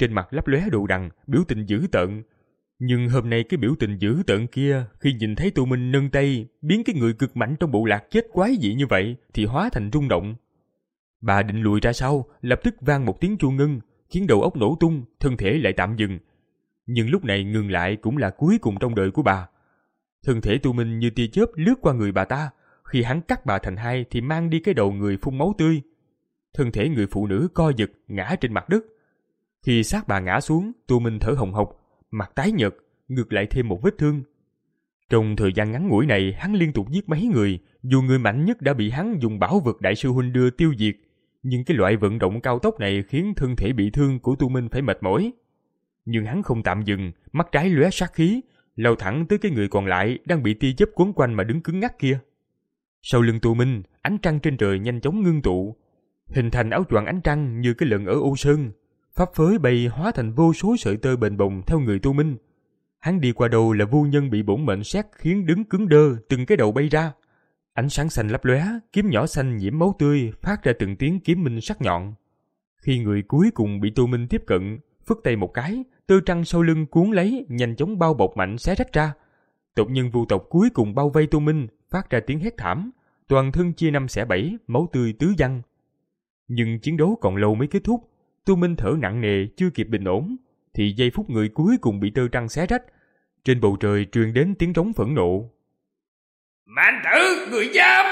trên mặt lấp lóe đồ đằng, biểu tình dữ tợn. Nhưng hôm nay cái biểu tình dữ tợn kia, khi nhìn thấy Tu Minh nâng tay, biến cái người cực mạnh trong bộ lạc chết quái dị như vậy, thì hóa thành rung động. Bà định lùi ra sau, lập tức vang một tiếng chuông ngưng, khiến đầu óc nổ tung, thân thể lại tạm dừng. Nhưng lúc này ngừng lại cũng là cuối cùng trong đời của bà. Thân thể Tu Minh như tia chớp lướt qua người bà ta, khi hắn cắt bà thành hai thì mang đi cái đầu người phun máu tươi. Thân thể người phụ nữ co giật, ngã trên mặt đất. Khi xác bà ngã xuống, Tu Minh thở hồng hộc, mặt tái nhợt, ngược lại thêm một vết thương. Trong thời gian ngắn ngủi này, hắn liên tục giết mấy người, dù người mạnh nhất đã bị hắn dùng bảo vật đại sư huynh đưa tiêu diệt. Nhưng cái loại vận động cao tốc này khiến thân thể bị thương của Tu Minh phải mệt mỏi. Nhưng hắn không tạm dừng, mắt trái lóe sát khí, lao thẳng tới cái người còn lại đang bị tia chớp quấn quanh mà đứng cứng ngắc kia. Sau lưng Tu Minh, ánh trăng trên trời nhanh chóng ngưng tụ, hình thành áo choàng ánh trăng như cái lần ở Ô Sơn, pháp phới bay hóa thành vô số sợi tơ bền bồng theo người Tu Minh. Hắn đi qua đầu là vô nhân bị bổn mệnh sét khiến đứng cứng đơ, từng cái đầu bay ra. Ánh sáng xanh lấp lóe, kiếm nhỏ xanh nhiễm máu tươi phát ra từng tiếng kiếm minh sắc nhọn. Khi người cuối cùng bị Tu Minh tiếp cận, phất tay một cái, tơ trăng sau lưng cuốn lấy, nhanh chóng bao bọc mạnh xé rách ra. Tộc nhân vu tộc cuối cùng bao vây Tu Minh, phát ra tiếng hét thảm, toàn thân chia năm xẻ bảy, máu tươi tứ văng. Nhưng chiến đấu còn lâu mới kết thúc. Tu Minh thở nặng nề chưa kịp bình ổn, thì giây phút người cuối cùng bị tơ trăng xé rách, trên bầu trời truyền đến tiếng trống phẫn nộ. Mạnh tử, người dám!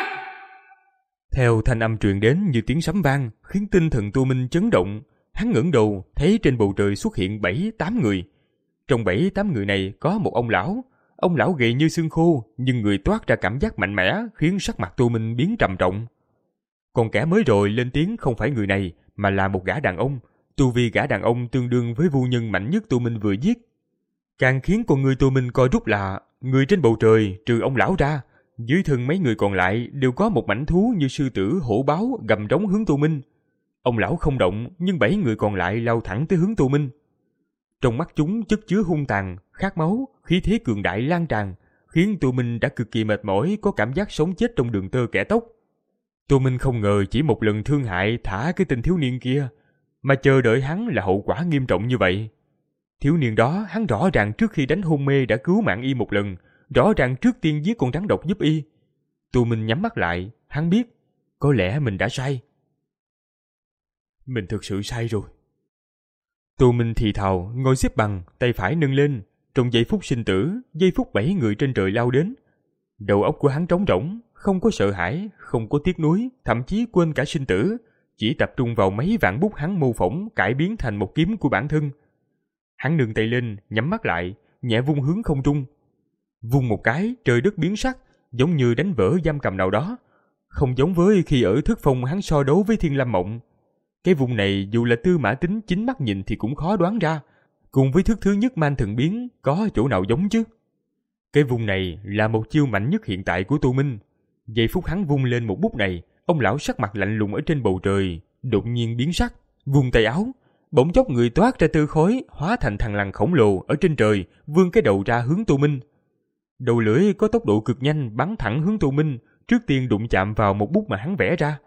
Theo thanh âm truyền đến như tiếng sấm vang, khiến tinh thần Tu Minh chấn động. Hắn ngẩng đầu, thấy trên bầu trời xuất hiện bảy tám người. Trong bảy tám người này có một ông lão. Ông lão gầy như xương khô, nhưng người toát ra cảm giác mạnh mẽ, khiến sắc mặt Tu Minh biến trầm trọng. Còn kẻ mới rồi lên tiếng không phải người này, mà là một gã đàn ông. Tu vi gã đàn ông tương đương với vu nhân mạnh nhất Tu Minh vừa giết. Càng khiến con người Tu Minh coi rút là người trên bầu trời trừ ông lão ra, dưới thân mấy người còn lại đều có một mãnh thú như sư tử, hổ báo gầm rống hướng Tu Minh. Ông lão không động, nhưng bảy người còn lại lao thẳng tới hướng Tu Minh. Trong mắt chúng chất chứa hung tàn, khát máu, khí thế cường đại lan tràn, khiến Tu Minh đã cực kỳ mệt mỏi, có cảm giác sống chết trong đường tơ kẻ tóc. Tu Minh không ngờ chỉ một lần thương hại thả cái tên thiếu niên kia, mà chờ đợi hắn là hậu quả nghiêm trọng như vậy. Thiếu niên đó hắn rõ ràng trước khi đánh hôn mê đã cứu mạng y một lần, rõ ràng trước tiên giết con rắn độc giúp y. Tu Minh nhắm mắt lại, hắn biết, có lẽ mình đã sai. Mình thực sự sai rồi. Tu Minh thì thào, ngồi xếp bằng, tay phải nâng lên. Trong giây phút sinh tử, giây phút bảy người trên trời lao đến. Đầu óc của hắn trống rỗng, không có sợ hãi, không có tiếc nuối, thậm chí quên cả sinh tử, chỉ tập trung vào mấy vạn bút hắn mô phỏng cải biến thành một kiếm của bản thân. Hắn nâng tay lên, nhắm mắt lại, nhẹ vung hướng không trung. Vung một cái, trời đất biến sắc, giống như đánh vỡ giam cầm nào đó. Không giống với khi ở Thức Phong hắn so đấu với Thiên Lam Mộng. Cái vùng này dù là Tư Mã Tính chính mắt nhìn thì cũng khó đoán ra, cùng với thức thứ nhất Man Thần Biến có chỗ nào giống chứ. Cái vùng này là một chiêu mạnh nhất hiện tại của Tu Minh. Giây phút hắn vung lên một bút này, ông lão sắc mặt lạnh lùng ở trên bầu trời đột nhiên biến sắc, vung tay áo, bỗng chốc người toát ra tơ khói, hóa thành thằng lằn khổng lồ ở trên trời, vươn cái đầu ra hướng Tu Minh. Đầu lưỡi có tốc độ cực nhanh bắn thẳng hướng Tu Minh, trước tiên đụng chạm vào một bút mà hắn vẽ ra.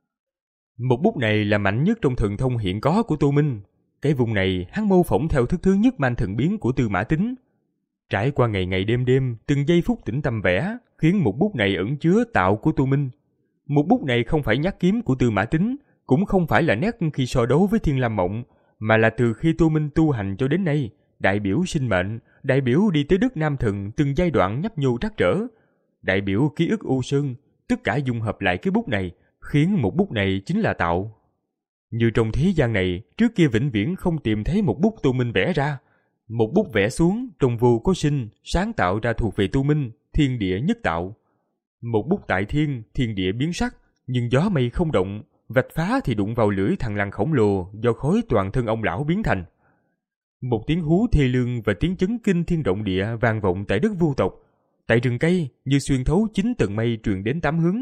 Một bút này là mạnh nhất trong thần thông hiện có của Tu Minh. Cái vùng này hắn mô phỏng theo thức thứ nhất Man Thần Biến của Tư Mã Tính. Trải qua ngày ngày đêm đêm, từng giây phút tĩnh tâm vẽ, khiến một bút này ẩn chứa tạo của Tu Minh. Một bút này không phải nhát kiếm của Tư Mã Tính, cũng không phải là nét khi so đấu với Thiên Lam Mộng, mà là từ khi Tu Minh tu hành cho đến nay, đại biểu sinh mệnh, đại biểu đi tới đất Nam Thần từng giai đoạn nhấp nhô trắc trở, đại biểu ký ức U Sơn, tất cả dung hợp lại cái bút này, khiến một bút này chính là tạo. Như trong thế gian này, trước kia vĩnh viễn không tìm thấy một bút Tu Minh vẽ ra. Một bút vẽ xuống, trong vô có sinh, sáng tạo ra thuộc về Tu Minh, thiên địa nhất tạo. Một bút tại thiên, thiên địa biến sắc, nhưng gió mây không động, vạch phá thì đụng vào lưỡi thằng lằn khổng lồ do khói toàn thân ông lão biến thành. Một tiếng hú thê lương và tiếng chấn kinh thiên động địa vang vọng tại đất vô tộc, tại rừng cây như xuyên thấu chín tầng mây truyền đến tám hướng.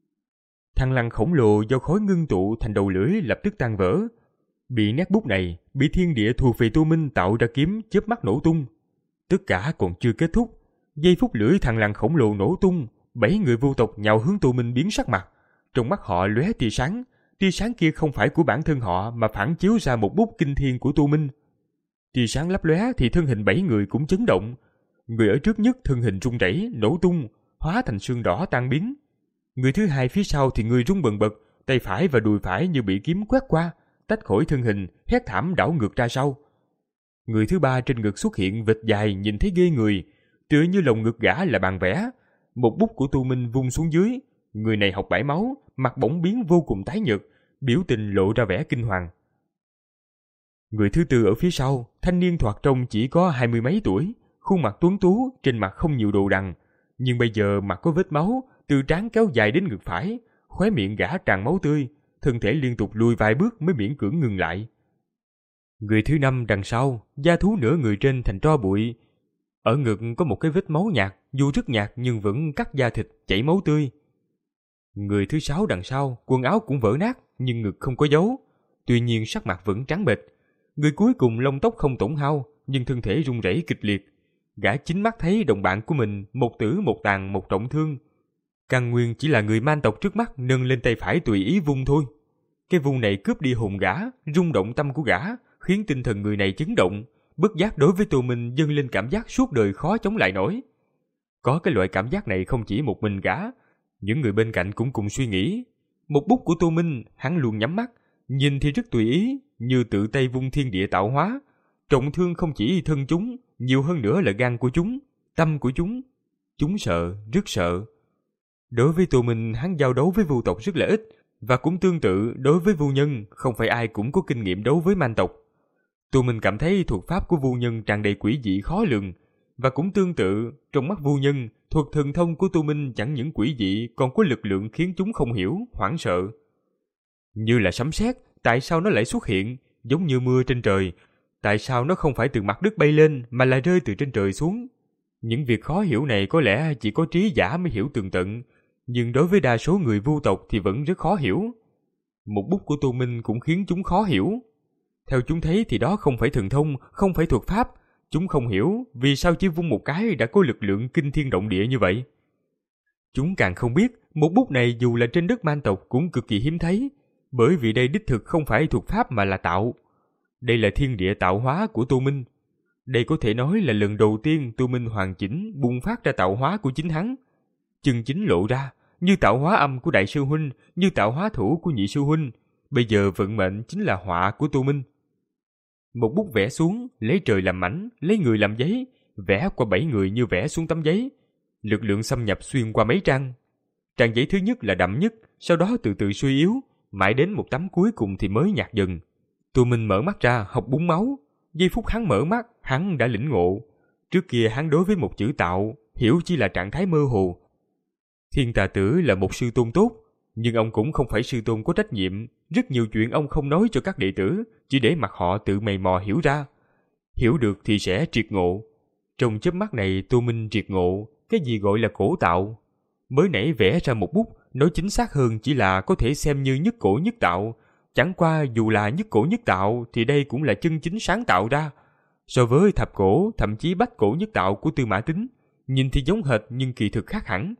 Thằng lằn khổng lồ do khói ngưng tụ thành đầu lưỡi lập tức tan vỡ. Bị nét bút này, bị thiên địa thuộc về Tu Minh tạo ra kiếm chớp mắt nổ tung. Tất cả còn chưa kết thúc, giây phút lưỡi thằng lằn khổng lồ nổ tung, bảy người vô tộc nhào hướng Tu Minh biến sắc mặt. Trong mắt họ lóe tia sáng, tia sáng kia không phải của bản thân họ mà phản chiếu ra một bút kinh thiên của Tu Minh. Tia sáng lấp lóe thì thân hình bảy người cũng chấn động. Người ở trước nhất thân hình rung rẩy, nổ tung, hóa thành sương đỏ tan biến. Người thứ hai phía sau thì người rung bần bật, tay phải và đùi phải như bị kiếm quét qua, tách khỏi thân hình, hét thảm đảo ngược ra sau. Người thứ ba trên ngực xuất hiện vệt dài nhìn thấy ghê người, tựa như lồng ngực gã là bàn vẽ. Một bút của Tô Minh vung xuống dưới, người này học bãi máu, mặt bỗng biến vô cùng tái nhợt, biểu tình lộ ra vẻ kinh hoàng. Người thứ tư ở phía sau, thanh niên thoạt trông chỉ có hai mươi mấy tuổi, khuôn mặt tuấn tú, trên mặt không nhiều đồ đằng, nhưng bây giờ mặt có vết máu, từ trán kéo dài đến ngực phải, khóe miệng gã tràn máu tươi, thân thể liên tục lùi vài bước mới miễn cưỡng ngừng lại. Người thứ năm đằng sau, da thú nửa người trên thành tro bụi, ở ngực có một cái vết máu nhạt, dù rất nhạt nhưng vẫn cắt da thịt, chảy máu tươi. Người thứ sáu đằng sau, quần áo cũng vỡ nát nhưng ngực không có dấu, tuy nhiên sắc mặt vẫn trắng bệch. Người cuối cùng lông tóc không tổn hao nhưng thân thể run rẩy kịch liệt. Gã chính mắt thấy đồng bạn của mình một tử một tàn một trọng thương. Căn nguyên chỉ là người man tộc trước mắt nâng lên tay phải tùy ý vung thôi. Cái vung này cướp đi hồn gã, rung động tâm của gã, khiến tinh thần người này chấn động. Bất giác đối với Tô Minh dâng lên cảm giác suốt đời khó chống lại nổi. Có cái loại cảm giác này không chỉ một mình gã, những người bên cạnh cũng cùng suy nghĩ. Một bút của Tô Minh, hắn luôn nhắm mắt, nhìn thì rất tùy ý, như tự tay vung thiên địa tạo hóa. Trọng thương không chỉ thân chúng, nhiều hơn nữa là gan của chúng, tâm của chúng. Chúng sợ, rất sợ. Đối với Tô Minh, hắn giao đấu với vu tộc rất là ít, và cũng tương tự đối với vu nhân, không phải ai cũng có kinh nghiệm đấu với man tộc. Tô Minh cảm thấy thuật pháp của vu nhân tràn đầy quỷ dị khó lường, và cũng tương tự, trong mắt vu nhân, thuật thần thông của Tô Minh chẳng những quỷ dị còn có lực lượng khiến chúng không hiểu, hoảng sợ. Như là sấm sét, tại sao nó lại xuất hiện, giống như mưa trên trời, tại sao nó không phải từ mặt đất bay lên mà là rơi từ trên trời xuống. Những việc khó hiểu này có lẽ chỉ có trí giả mới hiểu tường tận, nhưng đối với đa số người vu tộc thì vẫn rất khó hiểu. Một bút của Tô Minh cũng khiến chúng khó hiểu. Theo chúng thấy thì đó không phải thần thông, không phải thuật pháp. Chúng không hiểu vì sao chỉ vung một cái đã có lực lượng kinh thiên động địa như vậy. Chúng càng không biết một bút này dù là trên đất man tộc cũng cực kỳ hiếm thấy, bởi vì đây đích thực không phải thuật pháp mà là tạo. Đây là thiên địa tạo hóa của Tô Minh. Đây có thể nói là lần đầu tiên Tô Minh hoàn chỉnh bùng phát ra tạo hóa của chính hắn. Chân chính lộ ra, như tạo hóa âm của đại sư huynh, như tạo hóa thủ của nhị sư huynh. Bây giờ vận mệnh chính là họa của Tô Minh. Một bút vẽ xuống, lấy trời làm mảnh, lấy người làm giấy, vẽ qua bảy người như vẽ xuống tấm giấy. Lực lượng xâm nhập xuyên qua mấy trang. Trang giấy thứ nhất là đậm nhất, sau đó từ từ suy yếu, mãi đến một tấm cuối cùng thì mới nhạt dần. Tô Minh mở mắt ra, học búng máu. Giây phút hắn mở mắt, hắn đã lĩnh ngộ. Trước kia hắn đối với một chữ tạo, hiểu chỉ là trạng thái mơ hồ. Thiên Tà Tử là một sư tôn tốt, nhưng ông cũng không phải sư tôn có trách nhiệm. Rất nhiều chuyện ông không nói cho các đệ tử, chỉ để mặc họ tự mày mò hiểu ra. Hiểu được thì sẽ triệt ngộ. Trong chớp mắt này Tô Minh triệt ngộ, cái gì gọi là cổ tạo. Mới nãy vẽ ra một bút, nói chính xác hơn chỉ là có thể xem như nhất cổ nhất tạo. Chẳng qua dù là nhất cổ nhất tạo thì đây cũng là chân chính sáng tạo ra. So với thập cổ, thậm chí bách cổ nhất tạo của Tư Mã Tính, nhìn thì giống hệt nhưng kỳ thực khác hẳn.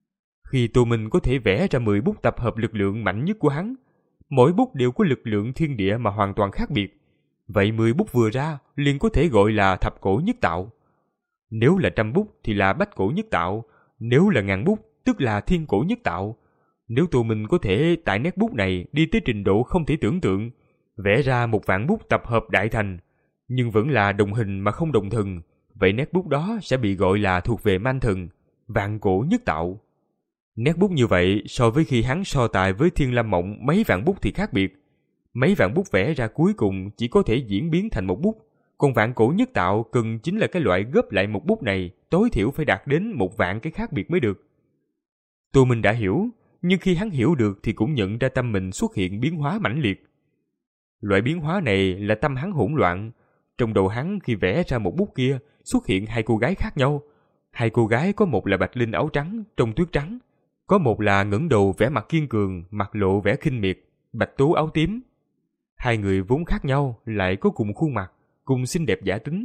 Khi Tô Minh có thể vẽ ra mười bút tập hợp lực lượng mạnh nhất của hắn, mỗi bút đều có lực lượng thiên địa mà hoàn toàn khác biệt. Vậy mười bút vừa ra liền có thể gọi là thập cổ nhất tạo. Nếu là trăm bút thì là bách cổ nhất tạo, nếu là ngàn bút tức là thiên cổ nhất tạo. Nếu Tô Minh có thể tại nét bút này đi tới trình độ không thể tưởng tượng, vẽ ra một vạn bút tập hợp đại thành, nhưng vẫn là đồng hình mà không đồng thần, vậy nét bút đó sẽ bị gọi là thuộc về man thần, vạn cổ nhất tạo. Nét bút như vậy so với khi hắn so tài với Thiên Lam Mộng mấy vạn bút thì khác biệt. Mấy vạn bút vẽ ra cuối cùng chỉ có thể diễn biến thành một bút, còn vạn cổ nhất tạo cần chính là cái loại góp lại một bút này tối thiểu phải đạt đến một vạn cái khác biệt mới được. Tô Minh đã hiểu, nhưng khi hắn hiểu được thì cũng nhận ra tâm mình xuất hiện biến hóa mãnh liệt. Loại biến hóa này là tâm hắn hỗn loạn. Trong đầu hắn khi vẽ ra một bút kia xuất hiện hai cô gái khác nhau. Hai cô gái có một là Bạch Linh áo trắng, trong tuyết trắng. Có một là ngẩng đầu vẻ mặt kiên cường, mặt lộ vẻ khinh miệt, Bạch Tú áo tím. Hai người vốn khác nhau lại có cùng khuôn mặt, cùng xinh đẹp giả tính.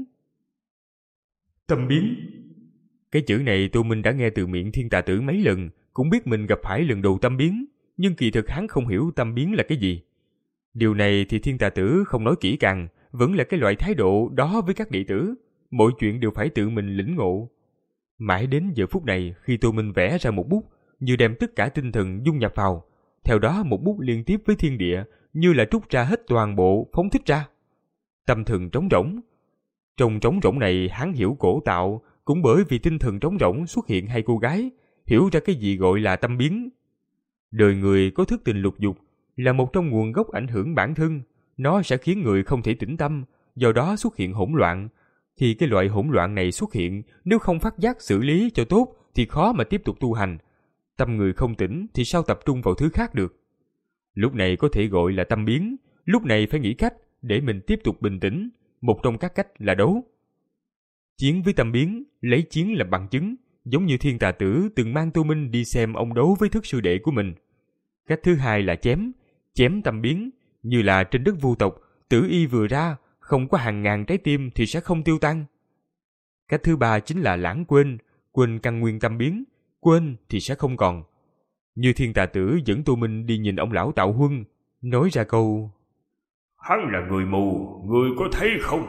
Tâm biến. Cái chữ này Tô Minh đã nghe từ miệng Thiên Tà Tử mấy lần, cũng biết mình gặp phải lần đầu tâm biến, nhưng kỳ thực hắn không hiểu tâm biến là cái gì. Điều này thì Thiên Tà Tử không nói kỹ càng, vẫn là cái loại thái độ đó với các đệ tử, mọi chuyện đều phải tự mình lĩnh ngộ. Mãi đến giờ phút này, khi Tô Minh vẽ ra một bút, như đem tất cả tinh thần dung nhập vào, theo đó một bút liên tiếp với thiên địa, như là trút ra hết toàn bộ, phóng thích ra. Tâm thần trống rỗng. Trong trống rỗng này, hắn hiểu cổ tạo, cũng bởi vì tinh thần trống rỗng xuất hiện hai cô gái, hiểu ra cái gì gọi là tâm biến. Đời người có thức tình lục dục, là một trong nguồn gốc ảnh hưởng bản thân, nó sẽ khiến người không thể tĩnh tâm, do đó xuất hiện hỗn loạn. Thì cái loại hỗn loạn này xuất hiện, nếu không phát giác xử lý cho tốt thì khó mà tiếp tục tu hành. Tâm người không tĩnh thì sao tập trung vào thứ khác được. Lúc này có thể gọi là tâm biến, lúc này phải nghĩ cách để mình tiếp tục bình tĩnh, một trong các cách là đấu. Chiến với tâm biến, lấy chiến làm bằng chứng, giống như Thiên Tà Tử từng mang Tô Minh đi xem ông đấu với thức sư đệ của mình. Cách thứ hai là chém, chém tâm biến, như là trên đất vu tộc, tử y vừa ra, không có hàng ngàn trái tim thì sẽ không tiêu tan. Cách thứ ba chính là lãng quên, quên căn nguyên tâm biến, quên thì sẽ không còn. Như Thiên Tà Tử dẫn Tô Minh đi nhìn ông lão Tạo Huân, nói ra câu: Hắn là người mù, người có thấy không?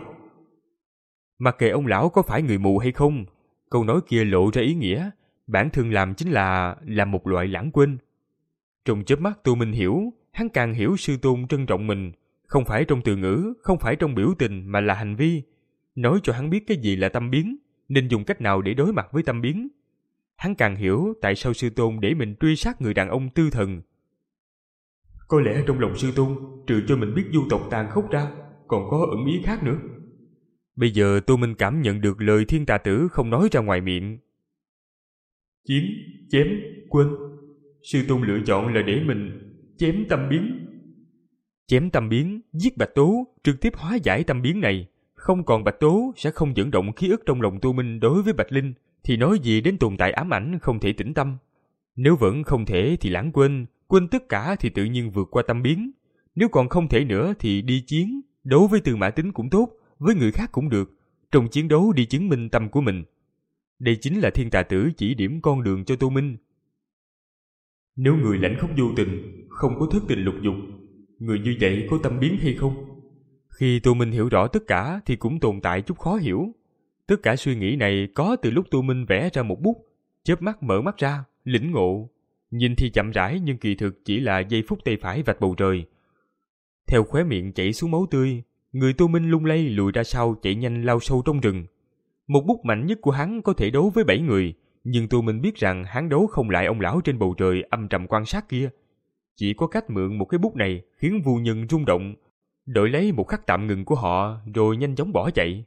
Mặc kệ ông lão có phải người mù hay không, câu nói kia lộ ra ý nghĩa, bản thân làm chính là làm một loại lãng quên. Trong chớp mắt Tô Minh hiểu, hắn càng hiểu sư tôn trân trọng mình, không phải trong từ ngữ, không phải trong biểu tình mà là hành vi, nói cho hắn biết cái gì là tâm biến, nên dùng cách nào để đối mặt với tâm biến. Hắn càng hiểu tại sao sư tôn để mình truy sát người đàn ông tư thần. Có lẽ trong lòng sư tôn, trừ cho mình biết du tộc tàn khốc ra, còn có ẩn ý khác nữa. Bây giờ Tô Minh cảm nhận được lời Thiên Tà Tử không nói ra ngoài miệng. Chiến, chém, quên. Sư tôn lựa chọn là để mình chém tâm biến. Chém tâm biến, giết Bạch Tố, trực tiếp hóa giải tâm biến này. Không còn Bạch Tố sẽ không dẫn động ký ức trong lòng Tô Minh đối với Bạch Linh, thì nói gì đến tồn tại ám ảnh không thể tĩnh tâm. Nếu vẫn không thể thì lãng quên, quên tất cả thì tự nhiên vượt qua tâm biến. Nếu còn không thể nữa thì đi chiến, đấu với Tư Mã Tính cũng tốt, với người khác cũng được, trong chiến đấu đi chứng minh tâm của mình. Đây chính là Thiên Tà Tử chỉ điểm con đường cho Tô Minh. Nếu người lãnh khốc vô tình, không có thức tình lục dục, người như vậy có tâm biến hay không? Khi Tô Minh hiểu rõ tất cả thì cũng tồn tại chút khó hiểu. Tất cả suy nghĩ này có từ lúc Tô Minh vẽ ra một bút, chớp mắt mở mắt ra, lĩnh ngộ. Nhìn thì chậm rãi nhưng kỳ thực chỉ là giây phút tay phải vạch bầu trời. Theo khóe miệng chảy xuống máu tươi, người Tô Minh lung lay lùi ra sau chạy nhanh lao sâu trong rừng. Một bút mạnh nhất của hắn có thể đấu với bảy người, nhưng Tô Minh biết rằng hắn đấu không lại ông lão trên bầu trời âm trầm quan sát kia. Chỉ có cách mượn một cái bút này khiến vô nhân rung động, đổi lấy một khắc tạm ngừng của họ rồi nhanh chóng bỏ chạy.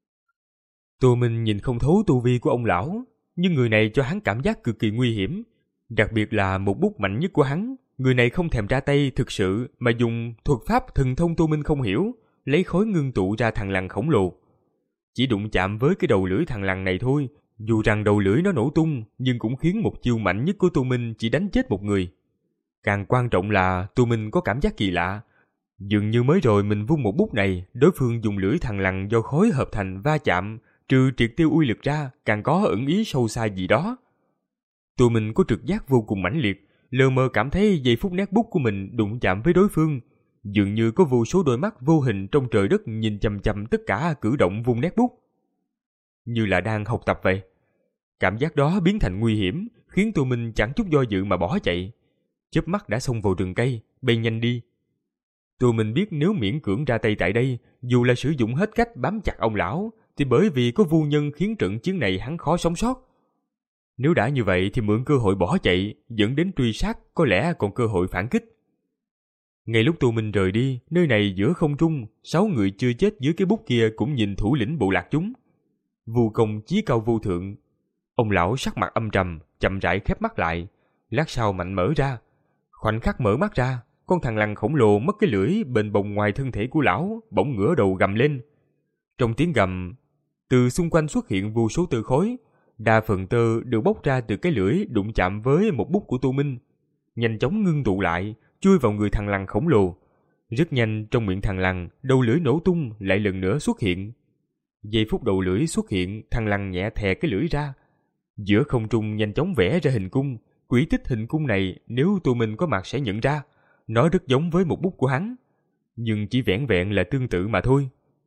Tô Minh nhìn không thấu tu vi của ông lão, nhưng người này cho hắn cảm giác cực kỳ nguy hiểm. Đặc biệt là một bút mạnh nhất của hắn, người này không thèm ra tay thực sự mà dùng thuật pháp thần thông Tô Minh không hiểu, lấy khối ngưng tụ ra thằn lằn khổng lồ. Chỉ đụng chạm với cái đầu lưỡi thằn lằn này thôi, dù rằng đầu lưỡi nó nổ tung, nhưng cũng khiến một chiêu mạnh nhất của Tô Minh chỉ đánh chết một người. Càng quan trọng là Tô Minh có cảm giác kỳ lạ. Dường như mới rồi mình vung một bút này, đối phương dùng lưỡi thằn lằn do khối hợp thành va chạm, trừ triệt tiêu uy lực ra, càng có ẩn ý sâu xa gì đó. Tô Minh có trực giác vô cùng mãnh liệt, lờ mờ cảm thấy giây phút nét bút của mình đụng chạm với đối phương, dường như có vô số đôi mắt vô hình trong trời đất nhìn chằm chằm tất cả cử động vung nét bút, như là đang học tập vậy. Cảm giác đó biến thành nguy hiểm, khiến Tô Minh chẳng chút do dự mà bỏ chạy. Chớp mắt đã xông vào rừng cây, bay nhanh đi. Tô Minh biết nếu miễn cưỡng ra tay tại đây, dù là sử dụng hết cách bám chặt ông lão, thì bởi vì có vô nhân khiến trận chiến này hắn khó sống sót. Nếu đã như vậy thì mượn cơ hội bỏ chạy, dẫn đến truy sát, có lẽ còn cơ hội phản kích. Ngay lúc Tô Minh rời đi, nơi này giữa không trung, sáu người chưa chết dưới cái bút kia cũng nhìn thủ lĩnh bộ lạc chúng. Vô công chí cao vô thượng. Ông lão sắc mặt âm trầm, chậm rãi khép mắt lại, lát sau mạnh mở ra. Khoảnh khắc mở mắt ra, con thằn lằn khổng lồ mất cái lưỡi bền bồng ngoài thân thể của lão, bỗng ngửa đầu gầm lên. Trong tiếng gầm, từ xung quanh xuất hiện vô số tơ khối, đa phần tơ được bốc ra từ cái lưỡi đụng chạm với một bút của Tô Minh, nhanh chóng ngưng tụ lại, chui vào người thằn lằn khổng lồ. Rất nhanh trong miệng thằn lằn, đầu lưỡi nổ tung lại lần nữa xuất hiện. Giây phút đầu lưỡi xuất hiện, thằn lằn nhẹ thè cái lưỡi ra. Giữa không trung nhanh chóng vẽ ra hình cung. Quỹ tích hình cung này nếu Tô Minh có mặt sẽ nhận ra, nó rất giống với một bút của hắn, nhưng chỉ vẻn vẹn là tương tự mà thôi.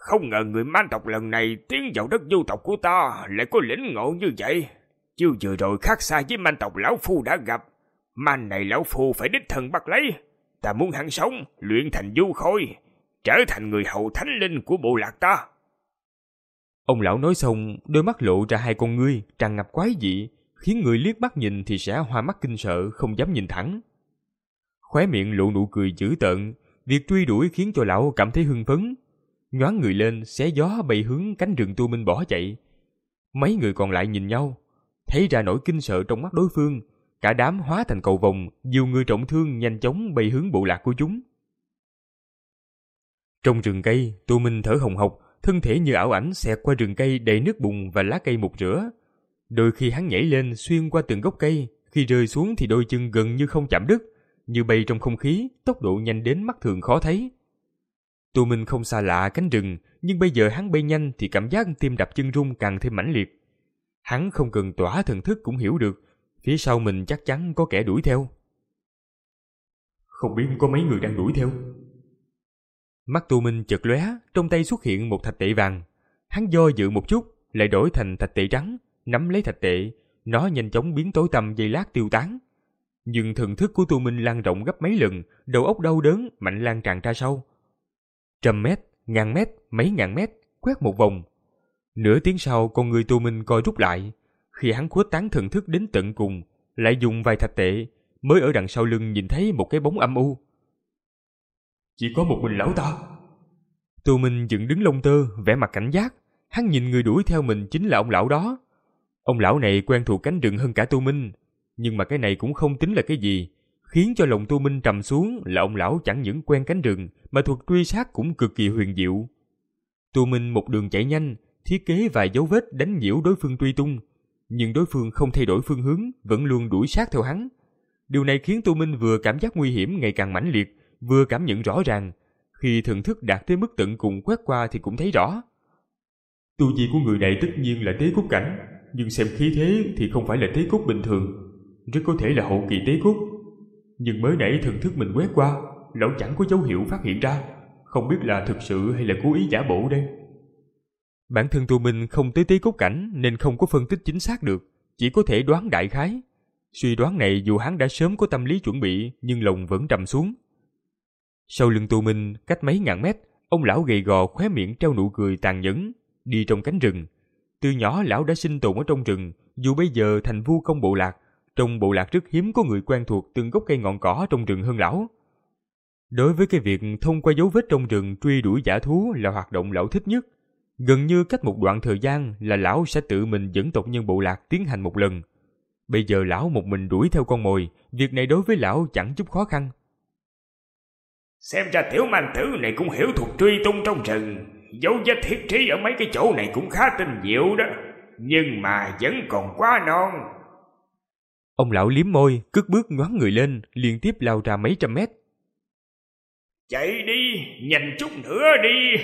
Không ngờ người man tộc lần này tiến vào đất vô tộc của ta lại có lĩnh ngộ như vậy. Chưa vừa rồi khác xa với man tộc lão phu đã gặp. Man này lão phu phải đích thân bắt lấy. Ta muốn hắn sống, luyện thành du khôi, trở thành người hậu thánh linh của bộ lạc ta. Ông lão nói xong, đôi mắt lộ ra hai con ngươi tràn ngập quái dị, khiến người liếc mắt nhìn thì sẽ hoa mắt kinh sợ, không dám nhìn thẳng. Khóe miệng lộ nụ cười dữ tợn, việc truy đuổi khiến cho lão cảm thấy hưng phấn. Nhoáng người lên, xé gió bay hướng cánh rừng Tu Minh bỏ chạy. Mấy người còn lại nhìn nhau, thấy ra nỗi kinh sợ trong mắt đối phương, cả đám hóa thành cầu vồng, nhiều người trọng thương nhanh chóng bay hướng bộ lạc của chúng. Trong rừng cây, Tu Minh thở hồng hộc, thân thể như ảo ảnh xẹt qua rừng cây đầy nước bùn và lá cây mục rửa. Đôi khi hắn nhảy lên xuyên qua từng gốc cây, khi rơi xuống thì đôi chân gần như không chạm đất, như bay trong không khí, tốc độ nhanh đến mắt thường khó thấy. Tu Minh không xa lạ cánh rừng, nhưng bây giờ hắn bay nhanh thì cảm giác tim đập chân rung càng thêm mãnh liệt. Hắn không cần tỏa thần thức cũng hiểu được, phía sau mình chắc chắn có kẻ đuổi theo. Không biết có mấy người đang đuổi theo. Mắt Tu Minh chợt lóe, trong tay xuất hiện một thạch tệ vàng. Hắn do dự một chút, lại đổi thành thạch tệ trắng, nắm lấy thạch tệ, nó nhanh chóng biến tối tăm giây lát tiêu tán. Nhưng thần thức của Tu Minh lan rộng gấp mấy lần, đầu óc đau đớn, mạnh lan tràn ra sau. Trăm mét, ngàn mét, mấy ngàn mét, quét một vòng. Nửa tiếng sau, con người Tu Minh co rút lại. Khi hắn khuếch tán thần thức đến tận cùng, lại dùng vài thạch tệ, mới ở đằng sau lưng nhìn thấy một cái bóng âm u. Chỉ có một mình lão ta. Tu Minh dựng đứng lông tơ, vẻ mặt cảnh giác. Hắn nhìn người đuổi theo mình chính là ông lão đó. Ông lão này quen thuộc cánh rừng hơn cả Tu Minh, nhưng mà cái này cũng không tính là cái gì. Khiến cho lòng Tu Minh trầm xuống là ông lão chẳng những quen cánh rừng, mà thuật truy sát cũng cực kỳ huyền diệu. Tu Minh một đường chạy nhanh, thiết kế vài dấu vết đánh nhiễu đối phương truy tung, nhưng đối phương không thay đổi phương hướng, vẫn luôn đuổi sát theo hắn. Điều này khiến Tu Minh vừa cảm giác nguy hiểm ngày càng mãnh liệt, vừa cảm nhận rõ ràng. Khi thần thức đạt tới mức tận cùng quét qua thì cũng thấy rõ. Tu vi của người này tất nhiên là tế cốt cảnh, nhưng xem khí thế thì không phải là tế cốt bình thường, rất có thể là hậu kỳ tế cốt. Nhưng mới nãy thần thức mình quét qua, lão chẳng có dấu hiệu phát hiện ra, không biết là thực sự hay là cố ý giả bộ đây. Bản thân Tu Minh không tới tế cốt cảnh nên không có phân tích chính xác được, chỉ có thể đoán đại khái. Suy đoán này dù hắn đã sớm có tâm lý chuẩn bị, nhưng lòng vẫn trầm xuống. Sau lưng Tu Minh, cách mấy ngàn mét, ông lão gầy gò khóe miệng treo nụ cười tàn nhẫn, đi trong cánh rừng. Từ nhỏ lão đã sinh tồn ở trong rừng, dù bây giờ thành vu công bộ lạc, trong bộ lạc rất hiếm có người quen thuộc từng gốc cây ngọn cỏ trong rừng hơn lão. Đối với cái việc thông qua dấu vết trong rừng truy đuổi dã thú là hoạt động lão thích nhất. Gần như cách một đoạn thời gian là lão sẽ tự mình dẫn tộc nhân bộ lạc tiến hành một lần. Bây giờ lão một mình đuổi theo con mồi, việc này đối với lão chẳng chút khó khăn. Xem ra tiểu man tử này cũng hiểu thuật truy tung trong rừng, dấu vết thiết trí ở mấy cái chỗ này cũng khá tinh diệu đó, nhưng mà vẫn còn quá non. Ông lão liếm môi, cất bước nhoáng người lên, liên tiếp lao ra mấy trăm mét. Chạy đi, nhanh chút nữa đi.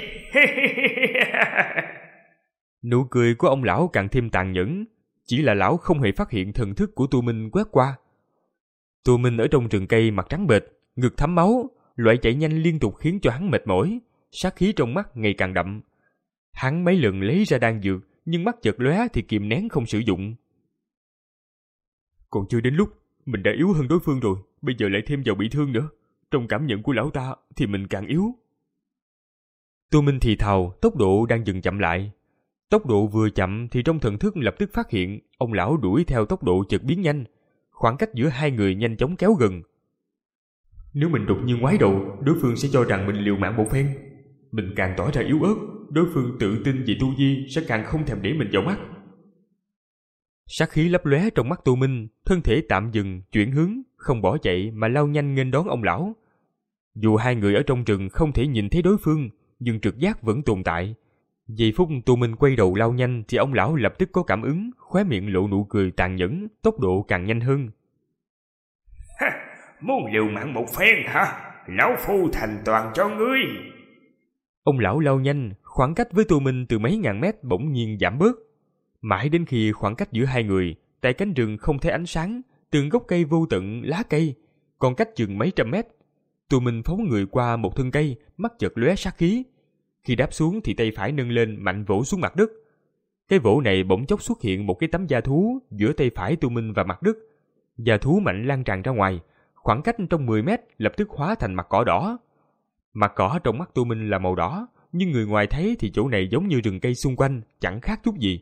Nụ cười của ông lão càng thêm tàn nhẫn, chỉ là lão không hề phát hiện thần thức của Tu Minh quét qua. Tu Minh ở trong rừng cây mặt trắng bệch, ngực thấm máu, loại chạy nhanh liên tục khiến cho hắn mệt mỏi, sát khí trong mắt ngày càng đậm. Hắn mấy lần lấy ra đan dược, nhưng mắt chợt lóe thì kìm nén không sử dụng. Còn chưa đến lúc, mình đã yếu hơn đối phương rồi, bây giờ lại thêm vào bị thương nữa. Trong cảm nhận của lão ta thì mình càng yếu. Tu Minh thì thào, tốc độ đang dần chậm lại. Tốc độ vừa chậm thì trong thần thức lập tức phát hiện ông lão đuổi theo tốc độ chợt biến nhanh, khoảng cách giữa hai người nhanh chóng kéo gần. Nếu mình đột nhiên ngoái đầu, đối phương sẽ cho rằng mình liều mạng một phen. Mình càng tỏ ra yếu ớt, đối phương tự tin về tu vi sẽ càng không thèm để mình vào mắt. Sát khí lấp lóe trong mắt Tu Minh, thân thể tạm dừng, chuyển hướng, không bỏ chạy mà lao nhanh nghênh đón ông lão. Dù hai người ở trong rừng không thể nhìn thấy đối phương, nhưng trực giác vẫn tồn tại. Giây phút Tu Minh quay đầu lao nhanh thì ông lão lập tức có cảm ứng, khóe miệng lộ nụ cười tàn nhẫn, tốc độ càng nhanh hơn. Ha, muốn liều mạng một phen hả? Lão phu thành toàn cho ngươi. Ông lão lao nhanh, khoảng cách với Tu Minh từ mấy ngàn mét bỗng nhiên giảm bớt. Mãi đến khi khoảng cách giữa hai người, tại cánh rừng không thấy ánh sáng, từng gốc cây vô tận lá cây, còn cách chừng mấy trăm mét. Tu Minh phóng người qua một thân cây, mắt chợt lóe sát khí. Khi đáp xuống thì tay phải nâng lên mạnh vỗ xuống mặt đất. Cái vỗ này bỗng chốc xuất hiện một cái tấm da thú giữa tay phải Tô Minh và mặt đất. Da thú mạnh lan tràn ra ngoài, khoảng cách trong mười mét lập tức hóa thành mặt cỏ đỏ. Mặt cỏ trong mắt Tô Minh là màu đỏ, nhưng người ngoài thấy thì chỗ này giống như rừng cây xung quanh, chẳng khác chút gì.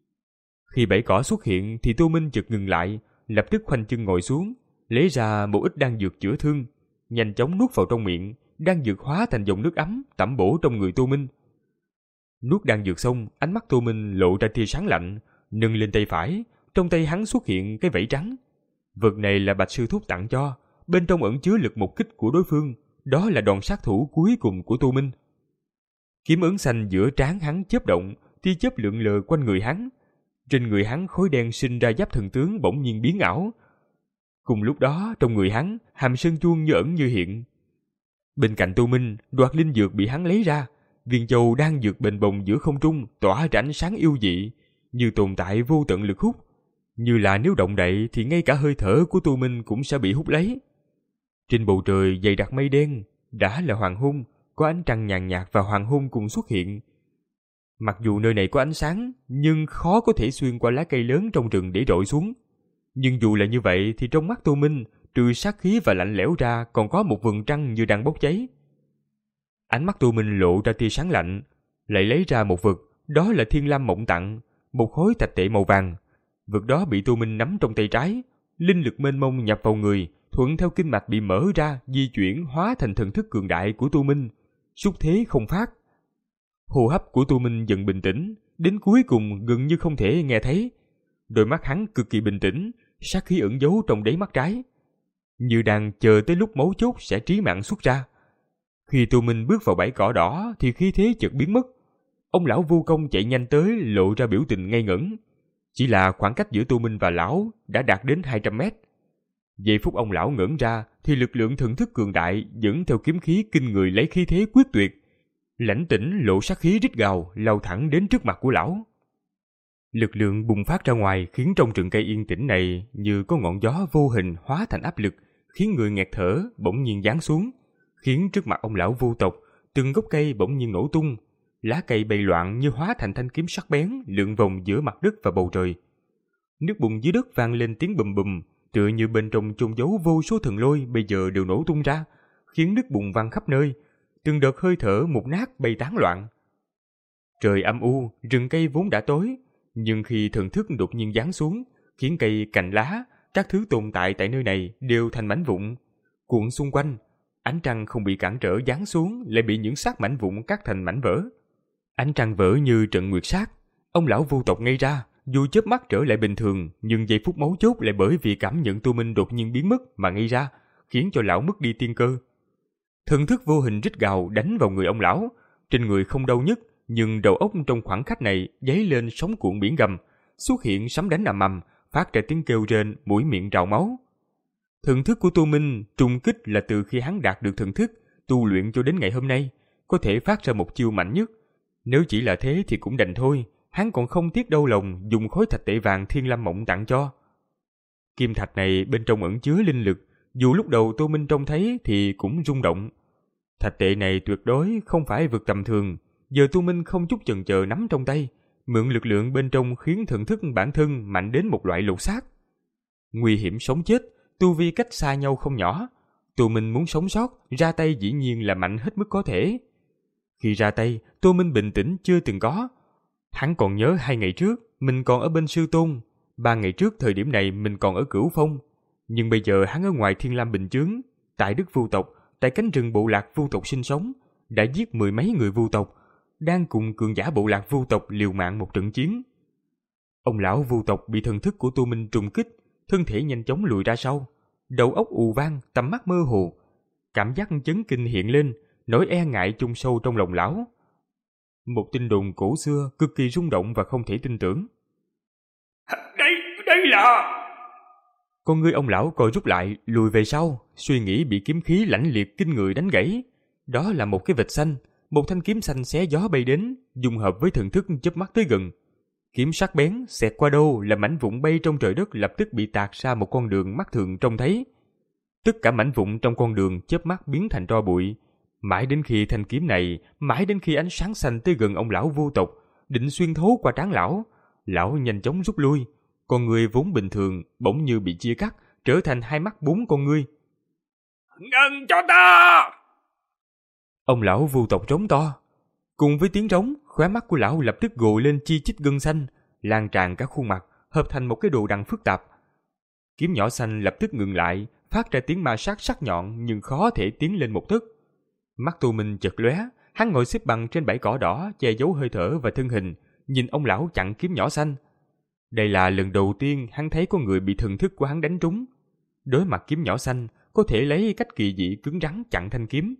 Khi bẫy cỏ xuất hiện thì Tô Minh chợt ngừng lại, lập tức khoanh chân ngồi xuống, lấy ra một ít đan dược chữa thương, nhanh chóng nuốt vào trong miệng. Đan dược hóa thành dòng nước ấm tẩm bổ trong người Tô Minh. Nuốt đan dược xong, ánh mắt Tô Minh lộ ra tia sáng lạnh, nâng lên tay phải, trong tay hắn xuất hiện cái vảy trắng. Vật này là Bạch sư thúc tặng cho, bên trong ẩn chứa lực một kích của đối phương, đó là đòn sát thủ cuối cùng của Tô Minh. Kiếm ấn xanh giữa trán hắn chớp động, tia chớp lượn lờ quanh người hắn. Trên người hắn khối đen sinh ra giáp thần tướng bỗng nhiên biến ảo. Cùng lúc đó trong người hắn, hàm sơn chuông như ẩn như hiện. Bên cạnh Tô Minh, đoạt linh dược bị hắn lấy ra, viên châu đang dược bền bồng giữa không trung tỏa ra ánh sáng yêu dị, như tồn tại vô tận lực hút, như là nếu động đậy thì ngay cả hơi thở của Tô Minh cũng sẽ bị hút lấy. Trên bầu trời dày đặc mây đen, đã là hoàng hôn, có ánh trăng nhàn nhạt và hoàng hôn cùng xuất hiện. Mặc dù nơi này có ánh sáng, nhưng khó có thể xuyên qua lá cây lớn trong rừng để rọi xuống. Nhưng dù là như vậy thì trong mắt Tô Minh, trừ sát khí và lạnh lẽo ra còn có một vầng trăng như đang bốc cháy. Ánh mắt Tô Minh lộ ra tia sáng lạnh, lại lấy ra một vật, đó là Thiên Lam Mộng Tặng, một khối thạch tệ màu vàng. Vật đó bị Tô Minh nắm trong tay trái, linh lực mênh mông nhập vào người, thuận theo kinh mạch bị mở ra, di chuyển hóa thành thần thức cường đại của Tô Minh, xúc thế không phát. Hô hấp của Tô Minh dần bình tĩnh, đến cuối cùng gần như không thể nghe thấy. Đôi mắt hắn cực kỳ bình tĩnh, sát khí ẩn giấu trong đáy mắt trái, như đang chờ tới lúc mấu chốt sẽ trí mạng xuất ra. Khi Tô Minh bước vào bãi cỏ đỏ thì khí thế chợt biến mất. Ông lão Vu Công chạy nhanh tới, lộ ra biểu tình ngây ngẩn. Chỉ là khoảng cách giữa Tô Minh và lão đã đạt đến hai trăm mét. Giây phút ông lão ngẩn ra thì lực lượng thần thức cường đại dẫn theo kiếm khí kinh người lấy khí thế quyết tuyệt. Lãnh Tĩnh lộ sát khí rít gào lao thẳng đến trước mặt của lão. Lực lượng bùng phát ra ngoài khiến trong rừng cây yên tĩnh này như có ngọn gió vô hình hóa thành áp lực, khiến người nghẹt thở bỗng nhiên giáng xuống, khiến trước mặt ông lão vô tộc từng gốc cây bỗng nhiên nổ tung, lá cây bay loạn như hóa thành thanh kiếm sắc bén lượn vòng giữa mặt đất và bầu trời. Nước bùn dưới đất vang lên tiếng bùm bùm, tựa như bên trong chôn giấu vô số thần lôi bây giờ đều nổ tung ra, khiến nước bùn văng khắp nơi, từng đợt hơi thở mục nát bay tán loạn. Trời âm u, rừng cây vốn đã tối, nhưng khi thần thức đột nhiên giáng xuống, khiến cây, cành lá, các thứ tồn tại tại nơi này đều thành mảnh vụn, cuộn xung quanh. Ánh trăng không bị cản trở giáng xuống, lại bị những xác mảnh vụn cắt thành mảnh vỡ. Ánh trăng vỡ như trận nguyệt sát. Ông lão vô tộc ngây ra, dù chớp mắt trở lại bình thường, nhưng giây phút mấu chốt lại bởi vì cảm nhận Tô Minh đột nhiên biến mất mà ngây ra, khiến cho lão mất đi tiên cơ. Thần thức vô hình rít gào đánh vào người ông lão, trên người không đau nhức, nhưng đầu óc trong khoảng khắc này dấy lên sóng cuộn biển gầm, xuất hiện sấm đánh ầm ầm, phát ra tiếng kêu rên, mũi miệng trào máu. Thần thức của Tô Minh trùng kích là từ khi hắn đạt được thần thức, tu luyện cho đến ngày hôm nay, có thể phát ra một chiêu mạnh nhất. Nếu chỉ là thế thì cũng đành thôi, hắn còn không tiếc đau lòng dùng khối thạch tệ vàng Thiên Lam Mộng tặng cho. Kim thạch này bên trong ẩn chứa linh lực, dù lúc đầu Tô Minh trông thấy thì cũng rung động. Thạch tệ này tuyệt đối không phải vật tầm thường, giờ Tô Minh không chút chần chờ nắm trong tay, mượn lực lượng bên trong khiến thần thức bản thân mạnh đến một loại lột xác. Nguy hiểm sống chết, tu vi cách xa nhau không nhỏ. Tô Minh muốn sống sót, ra tay dĩ nhiên là mạnh hết mức có thể. Khi ra tay, Tô Minh bình tĩnh chưa từng có. Hắn còn nhớ hai ngày trước, mình còn ở bên Sư Tôn. Ba ngày trước thời điểm này mình còn ở Cửu Phong. Nhưng bây giờ hắn ở ngoài Thiên Lam Bình Chướng, tại đất Vu tộc, tại cánh rừng bộ lạc Vu tộc sinh sống, đã giết mười mấy người Vu tộc, đang cùng cường giả bộ lạc Vu tộc liều mạng một trận chiến. Ông lão Vu tộc bị thần thức của Tô Minh trùng kích, thân thể nhanh chóng lùi ra sau, đầu óc ù vang, tầm mắt mơ hồ, cảm giác chấn kinh hiện lên, nỗi e ngại chôn sâu trong lòng lão. Một tin đồn cổ xưa cực kỳ rung động và không thể tin tưởng. Đây, đây là... Con ngươi ông lão co rút lại, lùi về sau, suy nghĩ bị kiếm khí lãnh liệt kinh người đánh gãy. Đó là một cái vệt xanh, một thanh kiếm xanh xé gió bay đến, dung hợp với thần thức chớp mắt tới gần. Kiếm sắc bén xẹt qua đâu là mảnh vụn bay trong trời đất lập tức bị tạc ra một con đường mắt thường trông thấy. Tất cả mảnh vụn trong con đường chớp mắt biến thành tro bụi, Mãi đến khi thanh kiếm này, mãi đến khi ánh sáng xanh tới gần ông lão vô tộc, định xuyên thấu qua trán lão, lão nhanh chóng rút lui. Con người vốn bình thường bỗng như bị chia cắt, trở thành hai mắt bốn con ngươi. Ngừng cho ta! Ông lão vô tộc trống to. Cùng với tiếng trống, khóe mắt của lão lập tức gồ lên chi chít gân xanh, lan tràn cả khuôn mặt, hợp thành một cái đồ đằng phức tạp. Kiếm nhỏ xanh lập tức ngừng lại, phát ra tiếng ma sát sắc nhọn nhưng khó thể tiến lên một tấc. Mắt Tô Minh chợt lóe, hắn ngồi xếp bằng trên bãi cỏ đỏ, che giấu hơi thở và thân hình, nhìn ông lão chặn kiếm nhỏ xanh. Đây là lần đầu tiên hắn thấy có người bị thần thức của hắn đánh trúng. Đối mặt kiếm nhỏ xanh, có thể lấy cách kỳ dị cứng rắn chặn thanh kiếm.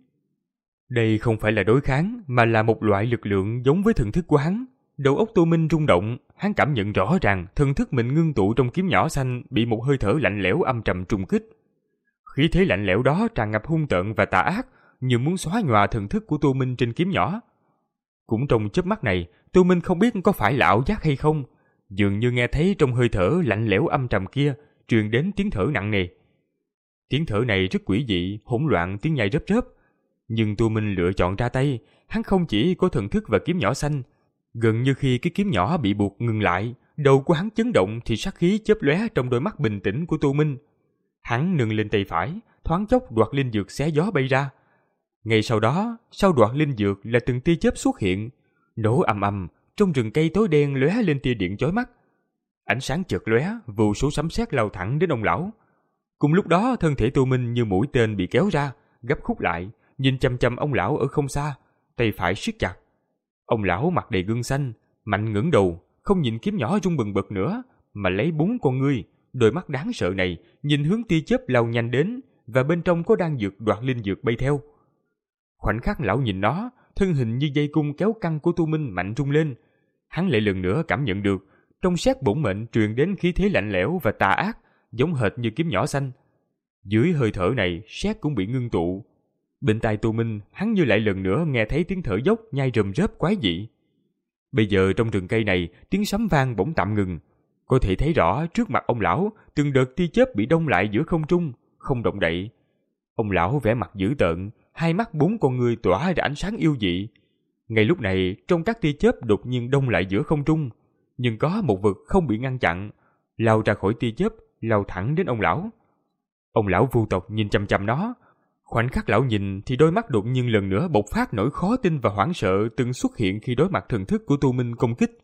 Đây không phải là đối kháng, mà là một loại lực lượng giống với thần thức của hắn. Đầu óc Tô Minh rung động, hắn cảm nhận rõ ràng thần thức mình ngưng tụ trong kiếm nhỏ xanh bị một hơi thở lạnh lẽo âm trầm trùng kích. Khí thế lạnh lẽo đó tràn ngập hung tợn và tà ác, như muốn xóa nhòa thần thức của Tô Minh trên kiếm nhỏ. Cũng trong chớp mắt này, Tô Minh không biết có phải là ảo giác hay không, dường như nghe thấy trong hơi thở lạnh lẽo âm trầm kia truyền đến tiếng thở nặng nề. Tiếng thở này rất quỷ dị, hỗn loạn tiếng nhai rớp rớp. Nhưng Tô Minh lựa chọn ra tay, hắn không chỉ có thần thức và kiếm nhỏ xanh. Gần như khi cái kiếm nhỏ bị buộc ngừng lại, đầu của hắn chấn động thì sát khí chớp lóe trong đôi mắt bình tĩnh của Tô Minh. Hắn nâng lên tay phải, thoáng chốc đoạt linh dược xé gió bay ra. Ngay sau đó, sau đoạt linh dược là từng tia chớp xuất hiện, nổ ầm ầm, trong rừng cây tối đen lóe lên tia điện chói mắt. Ánh sáng chợt lóe, vô số sấm sét lao thẳng đến ông lão. Cùng lúc đó, thân thể Tô Minh như mũi tên bị kéo ra, gấp khúc lại, nhìn chằm chằm ông lão ở không xa, tay phải siết chặt. Ông lão mặt đầy gân xanh, mạnh ngẩng đầu, không nhìn kiếm nhỏ rung bần bật nữa, mà lấy bốn con ngươi, đôi mắt đáng sợ này nhìn hướng tia chớp lao nhanh đến, và bên trong có đan dược đoạt linh dược bay theo. Khoảnh khắc lão nhìn nó, thân hình như dây cung kéo căng của Tô Minh mạnh rung lên. Hắn lại lần nữa cảm nhận được trong sét bổn mệnh truyền đến khí thế lạnh lẽo và tà ác, giống hệt như kiếm nhỏ xanh. Dưới hơi thở này, sét cũng bị ngưng tụ. Bên tai Tô Minh, hắn như lại lần nữa nghe thấy tiếng thở dốc nhai rầm rớp quái dị. Bây giờ trong rừng cây này, tiếng sấm vang bỗng tạm ngừng. Có thể thấy rõ trước mặt ông lão, từng đợt tia chớp bị đông lại giữa không trung, không động đậy. Ông lão vẻ mặt dữ tợn, hai mắt bốn con người tỏa ra ánh sáng yêu dị. Ngay lúc này, trong các tia chớp đột nhiên đông lại giữa không trung, nhưng có một vật không bị ngăn chặn, lao ra khỏi tia chớp, lao thẳng đến ông lão. Ông lão vô tộc nhìn chằm chằm nó. Khoảnh khắc lão nhìn thì đôi mắt đột nhiên lần nữa bộc phát nỗi khó tin và hoảng sợ từng xuất hiện khi đối mặt thần thức của Tô Minh công kích.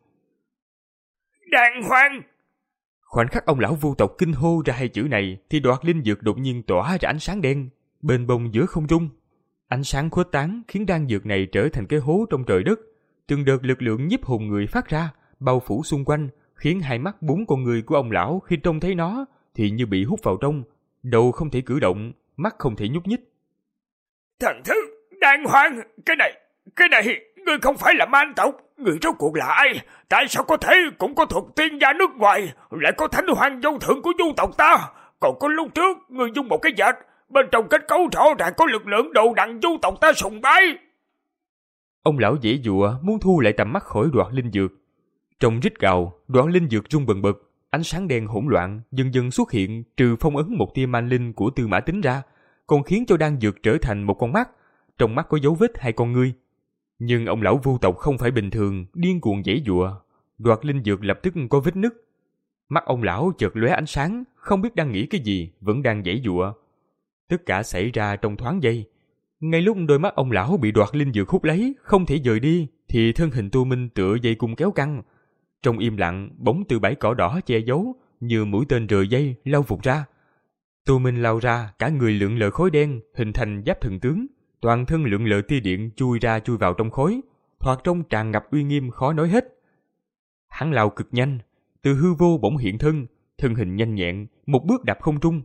Đàng hoàng! Khoảnh khắc ông lão vô tộc kinh hô ra hai chữ này thì đoạt linh dược đột nhiên tỏa ra ánh sáng đen, bềnh bồng giữa không trung. Ánh sáng khuếch tán khiến đan dược này trở thành cái hố trong trời đất. Từng đợt lực lượng nhiếp hồn người phát ra, bao phủ xung quanh, khiến hai mắt bốn con người của ông lão khi trông thấy nó thì như bị hút vào trong, đầu không thể cử động, mắt không thể nhúc nhích. Thần thức, đàng hoàng, cái này, cái này, ngươi không phải là man tộc, ngươi rốt cuộc là ai? Tại sao có thể cũng có thuật tiên gia nước ngoài, lại có thánh hoàng vô thượng của du tộc ta? Còn có lúc trước, ngươi dùng một cái dệt, bên trong kết cấu rõ ràng có lực lượng đồ đặng du tộc ta sùng bái. Ông lão giãy giụa muốn thu lại tầm mắt khỏi đoạt linh dược. Trong rít gào, đoạt linh dược rung bần bật, ánh sáng đen hỗn loạn dần dần xuất hiện, trừ phong ấn một tia man linh của Tư Mã Tính ra, còn khiến cho đan dược trở thành một con mắt, trong mắt có dấu vết hai con ngươi. Nhưng ông lão vô tộc không phải bình thường, điên cuồng giãy giụa, đoạt linh dược lập tức có vết nứt. Mắt ông lão chợt lóe ánh sáng, không biết đang nghĩ cái gì, vẫn đang giãy giụa. Tất cả xảy ra trong thoáng giây. Ngay lúc đôi mắt ông lão bị đoạt linh dược hút lấy, không thể rời đi, thì thân hình Tô Minh tựa dây cung kéo căng. Trong im lặng, bóng từ bãi cỏ đỏ che giấu, như mũi tên rời dây lao vụt ra. Tô Minh lao ra, cả người lượn lờ khói đen, hình thành giáp thần tướng, toàn thân lượn lờ tia điện chui ra chui vào trong khói, thoạt trông tràn ngập uy nghiêm khó nói hết. Hắn lao cực nhanh, từ hư vô bỗng hiện thân, thân hình nhanh nhẹn, một bước đạp không trung,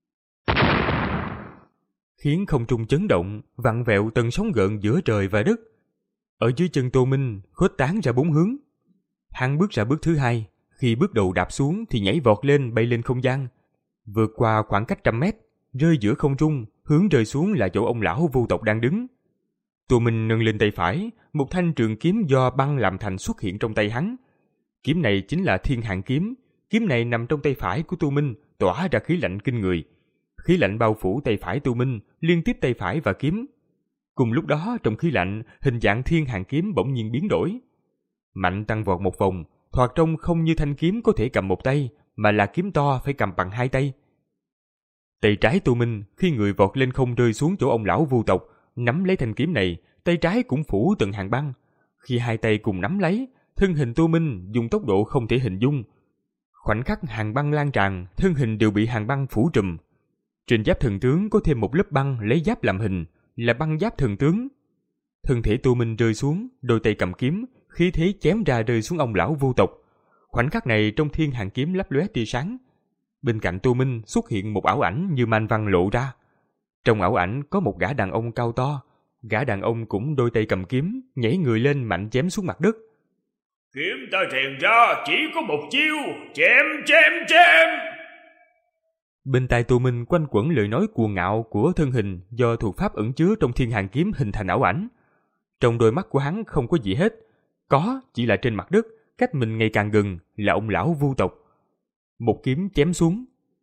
khiến không trung chấn động, vặn vẹo tầng sóng gợn giữa trời và đất. Ở dưới chân Tô Minh khuếch tán ra bốn hướng. Hắn bước ra bước thứ hai, khi bước đầu đạp xuống thì nhảy vọt lên bay lên không gian, vượt qua khoảng cách trăm mét, rơi giữa không trung, hướng rơi xuống là chỗ ông lão vô tộc đang đứng. Tô Minh nâng lên tay phải, một thanh trường kiếm do băng làm thành xuất hiện trong tay hắn. Kiếm này chính là Thiên Hạn kiếm, kiếm này nằm trong tay phải của Tô Minh, tỏa ra khí lạnh kinh người. Khí lạnh bao phủ tay phải Tô Minh, liên tiếp tay phải và kiếm. Cùng lúc đó, trong khí lạnh, hình dạng thiên hàng kiếm bỗng nhiên biến đổi. Mạnh tăng vọt một vòng, thoạt trông không như thanh kiếm có thể cầm một tay, mà là kiếm to phải cầm bằng hai tay. Tay trái Tô Minh khi người vọt lên không rơi xuống chỗ ông lão vu tộc, nắm lấy thanh kiếm này, tay trái cũng phủ từng hàng băng. Khi hai tay cùng nắm lấy, thân hình Tô Minh dùng tốc độ không thể hình dung. Khoảnh khắc hàng băng lan tràn, thân hình đều bị hàng băng phủ trùm. Trên giáp thần tướng có thêm một lớp băng lấy giáp làm hình, là băng giáp thần tướng. Thân thể Tô Minh rơi xuống, đôi tay cầm kiếm, khí thế chém ra rơi xuống ông lão vô tộc. Khoảnh khắc này trong thiên hàng kiếm lấp lóe tia sáng. Bên cạnh Tô Minh xuất hiện một ảo ảnh như man văn lộ ra. Trong ảo ảnh có một gã đàn ông cao to, gã đàn ông cũng đôi tay cầm kiếm, nhảy người lên mạnh chém xuống mặt đất. Kiếm ta rèn ra chỉ có một chiêu, chém chém chém. Bên tai Tô Minh quanh quẩn lời nói cuồng ngạo của thân hình do thuộc pháp ẩn chứa trong thiên hàng kiếm hình thành ảo ảnh. Trong đôi mắt của hắn không có gì hết, có chỉ là trên mặt đất, cách mình ngày càng gần là ông lão vu tộc. Một kiếm chém xuống.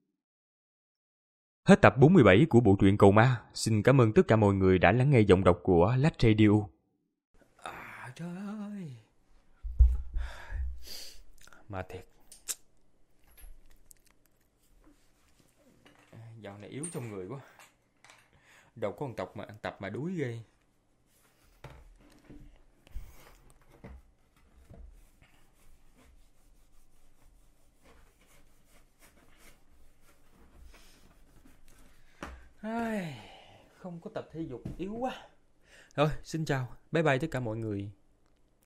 Hết tập bốn mươi bảy của bộ truyện Cầu Ma. Xin cảm ơn tất cả mọi người đã lắng nghe giọng đọc của Lách Radio. À, trời ơi. Mà thiệt. Dạo này yếu trong người quá. Đâu có một tập mà ăn tập mà đuối ghê. Ai, không có tập thể dục yếu quá. Thôi, xin chào. Bye bye tất cả mọi người.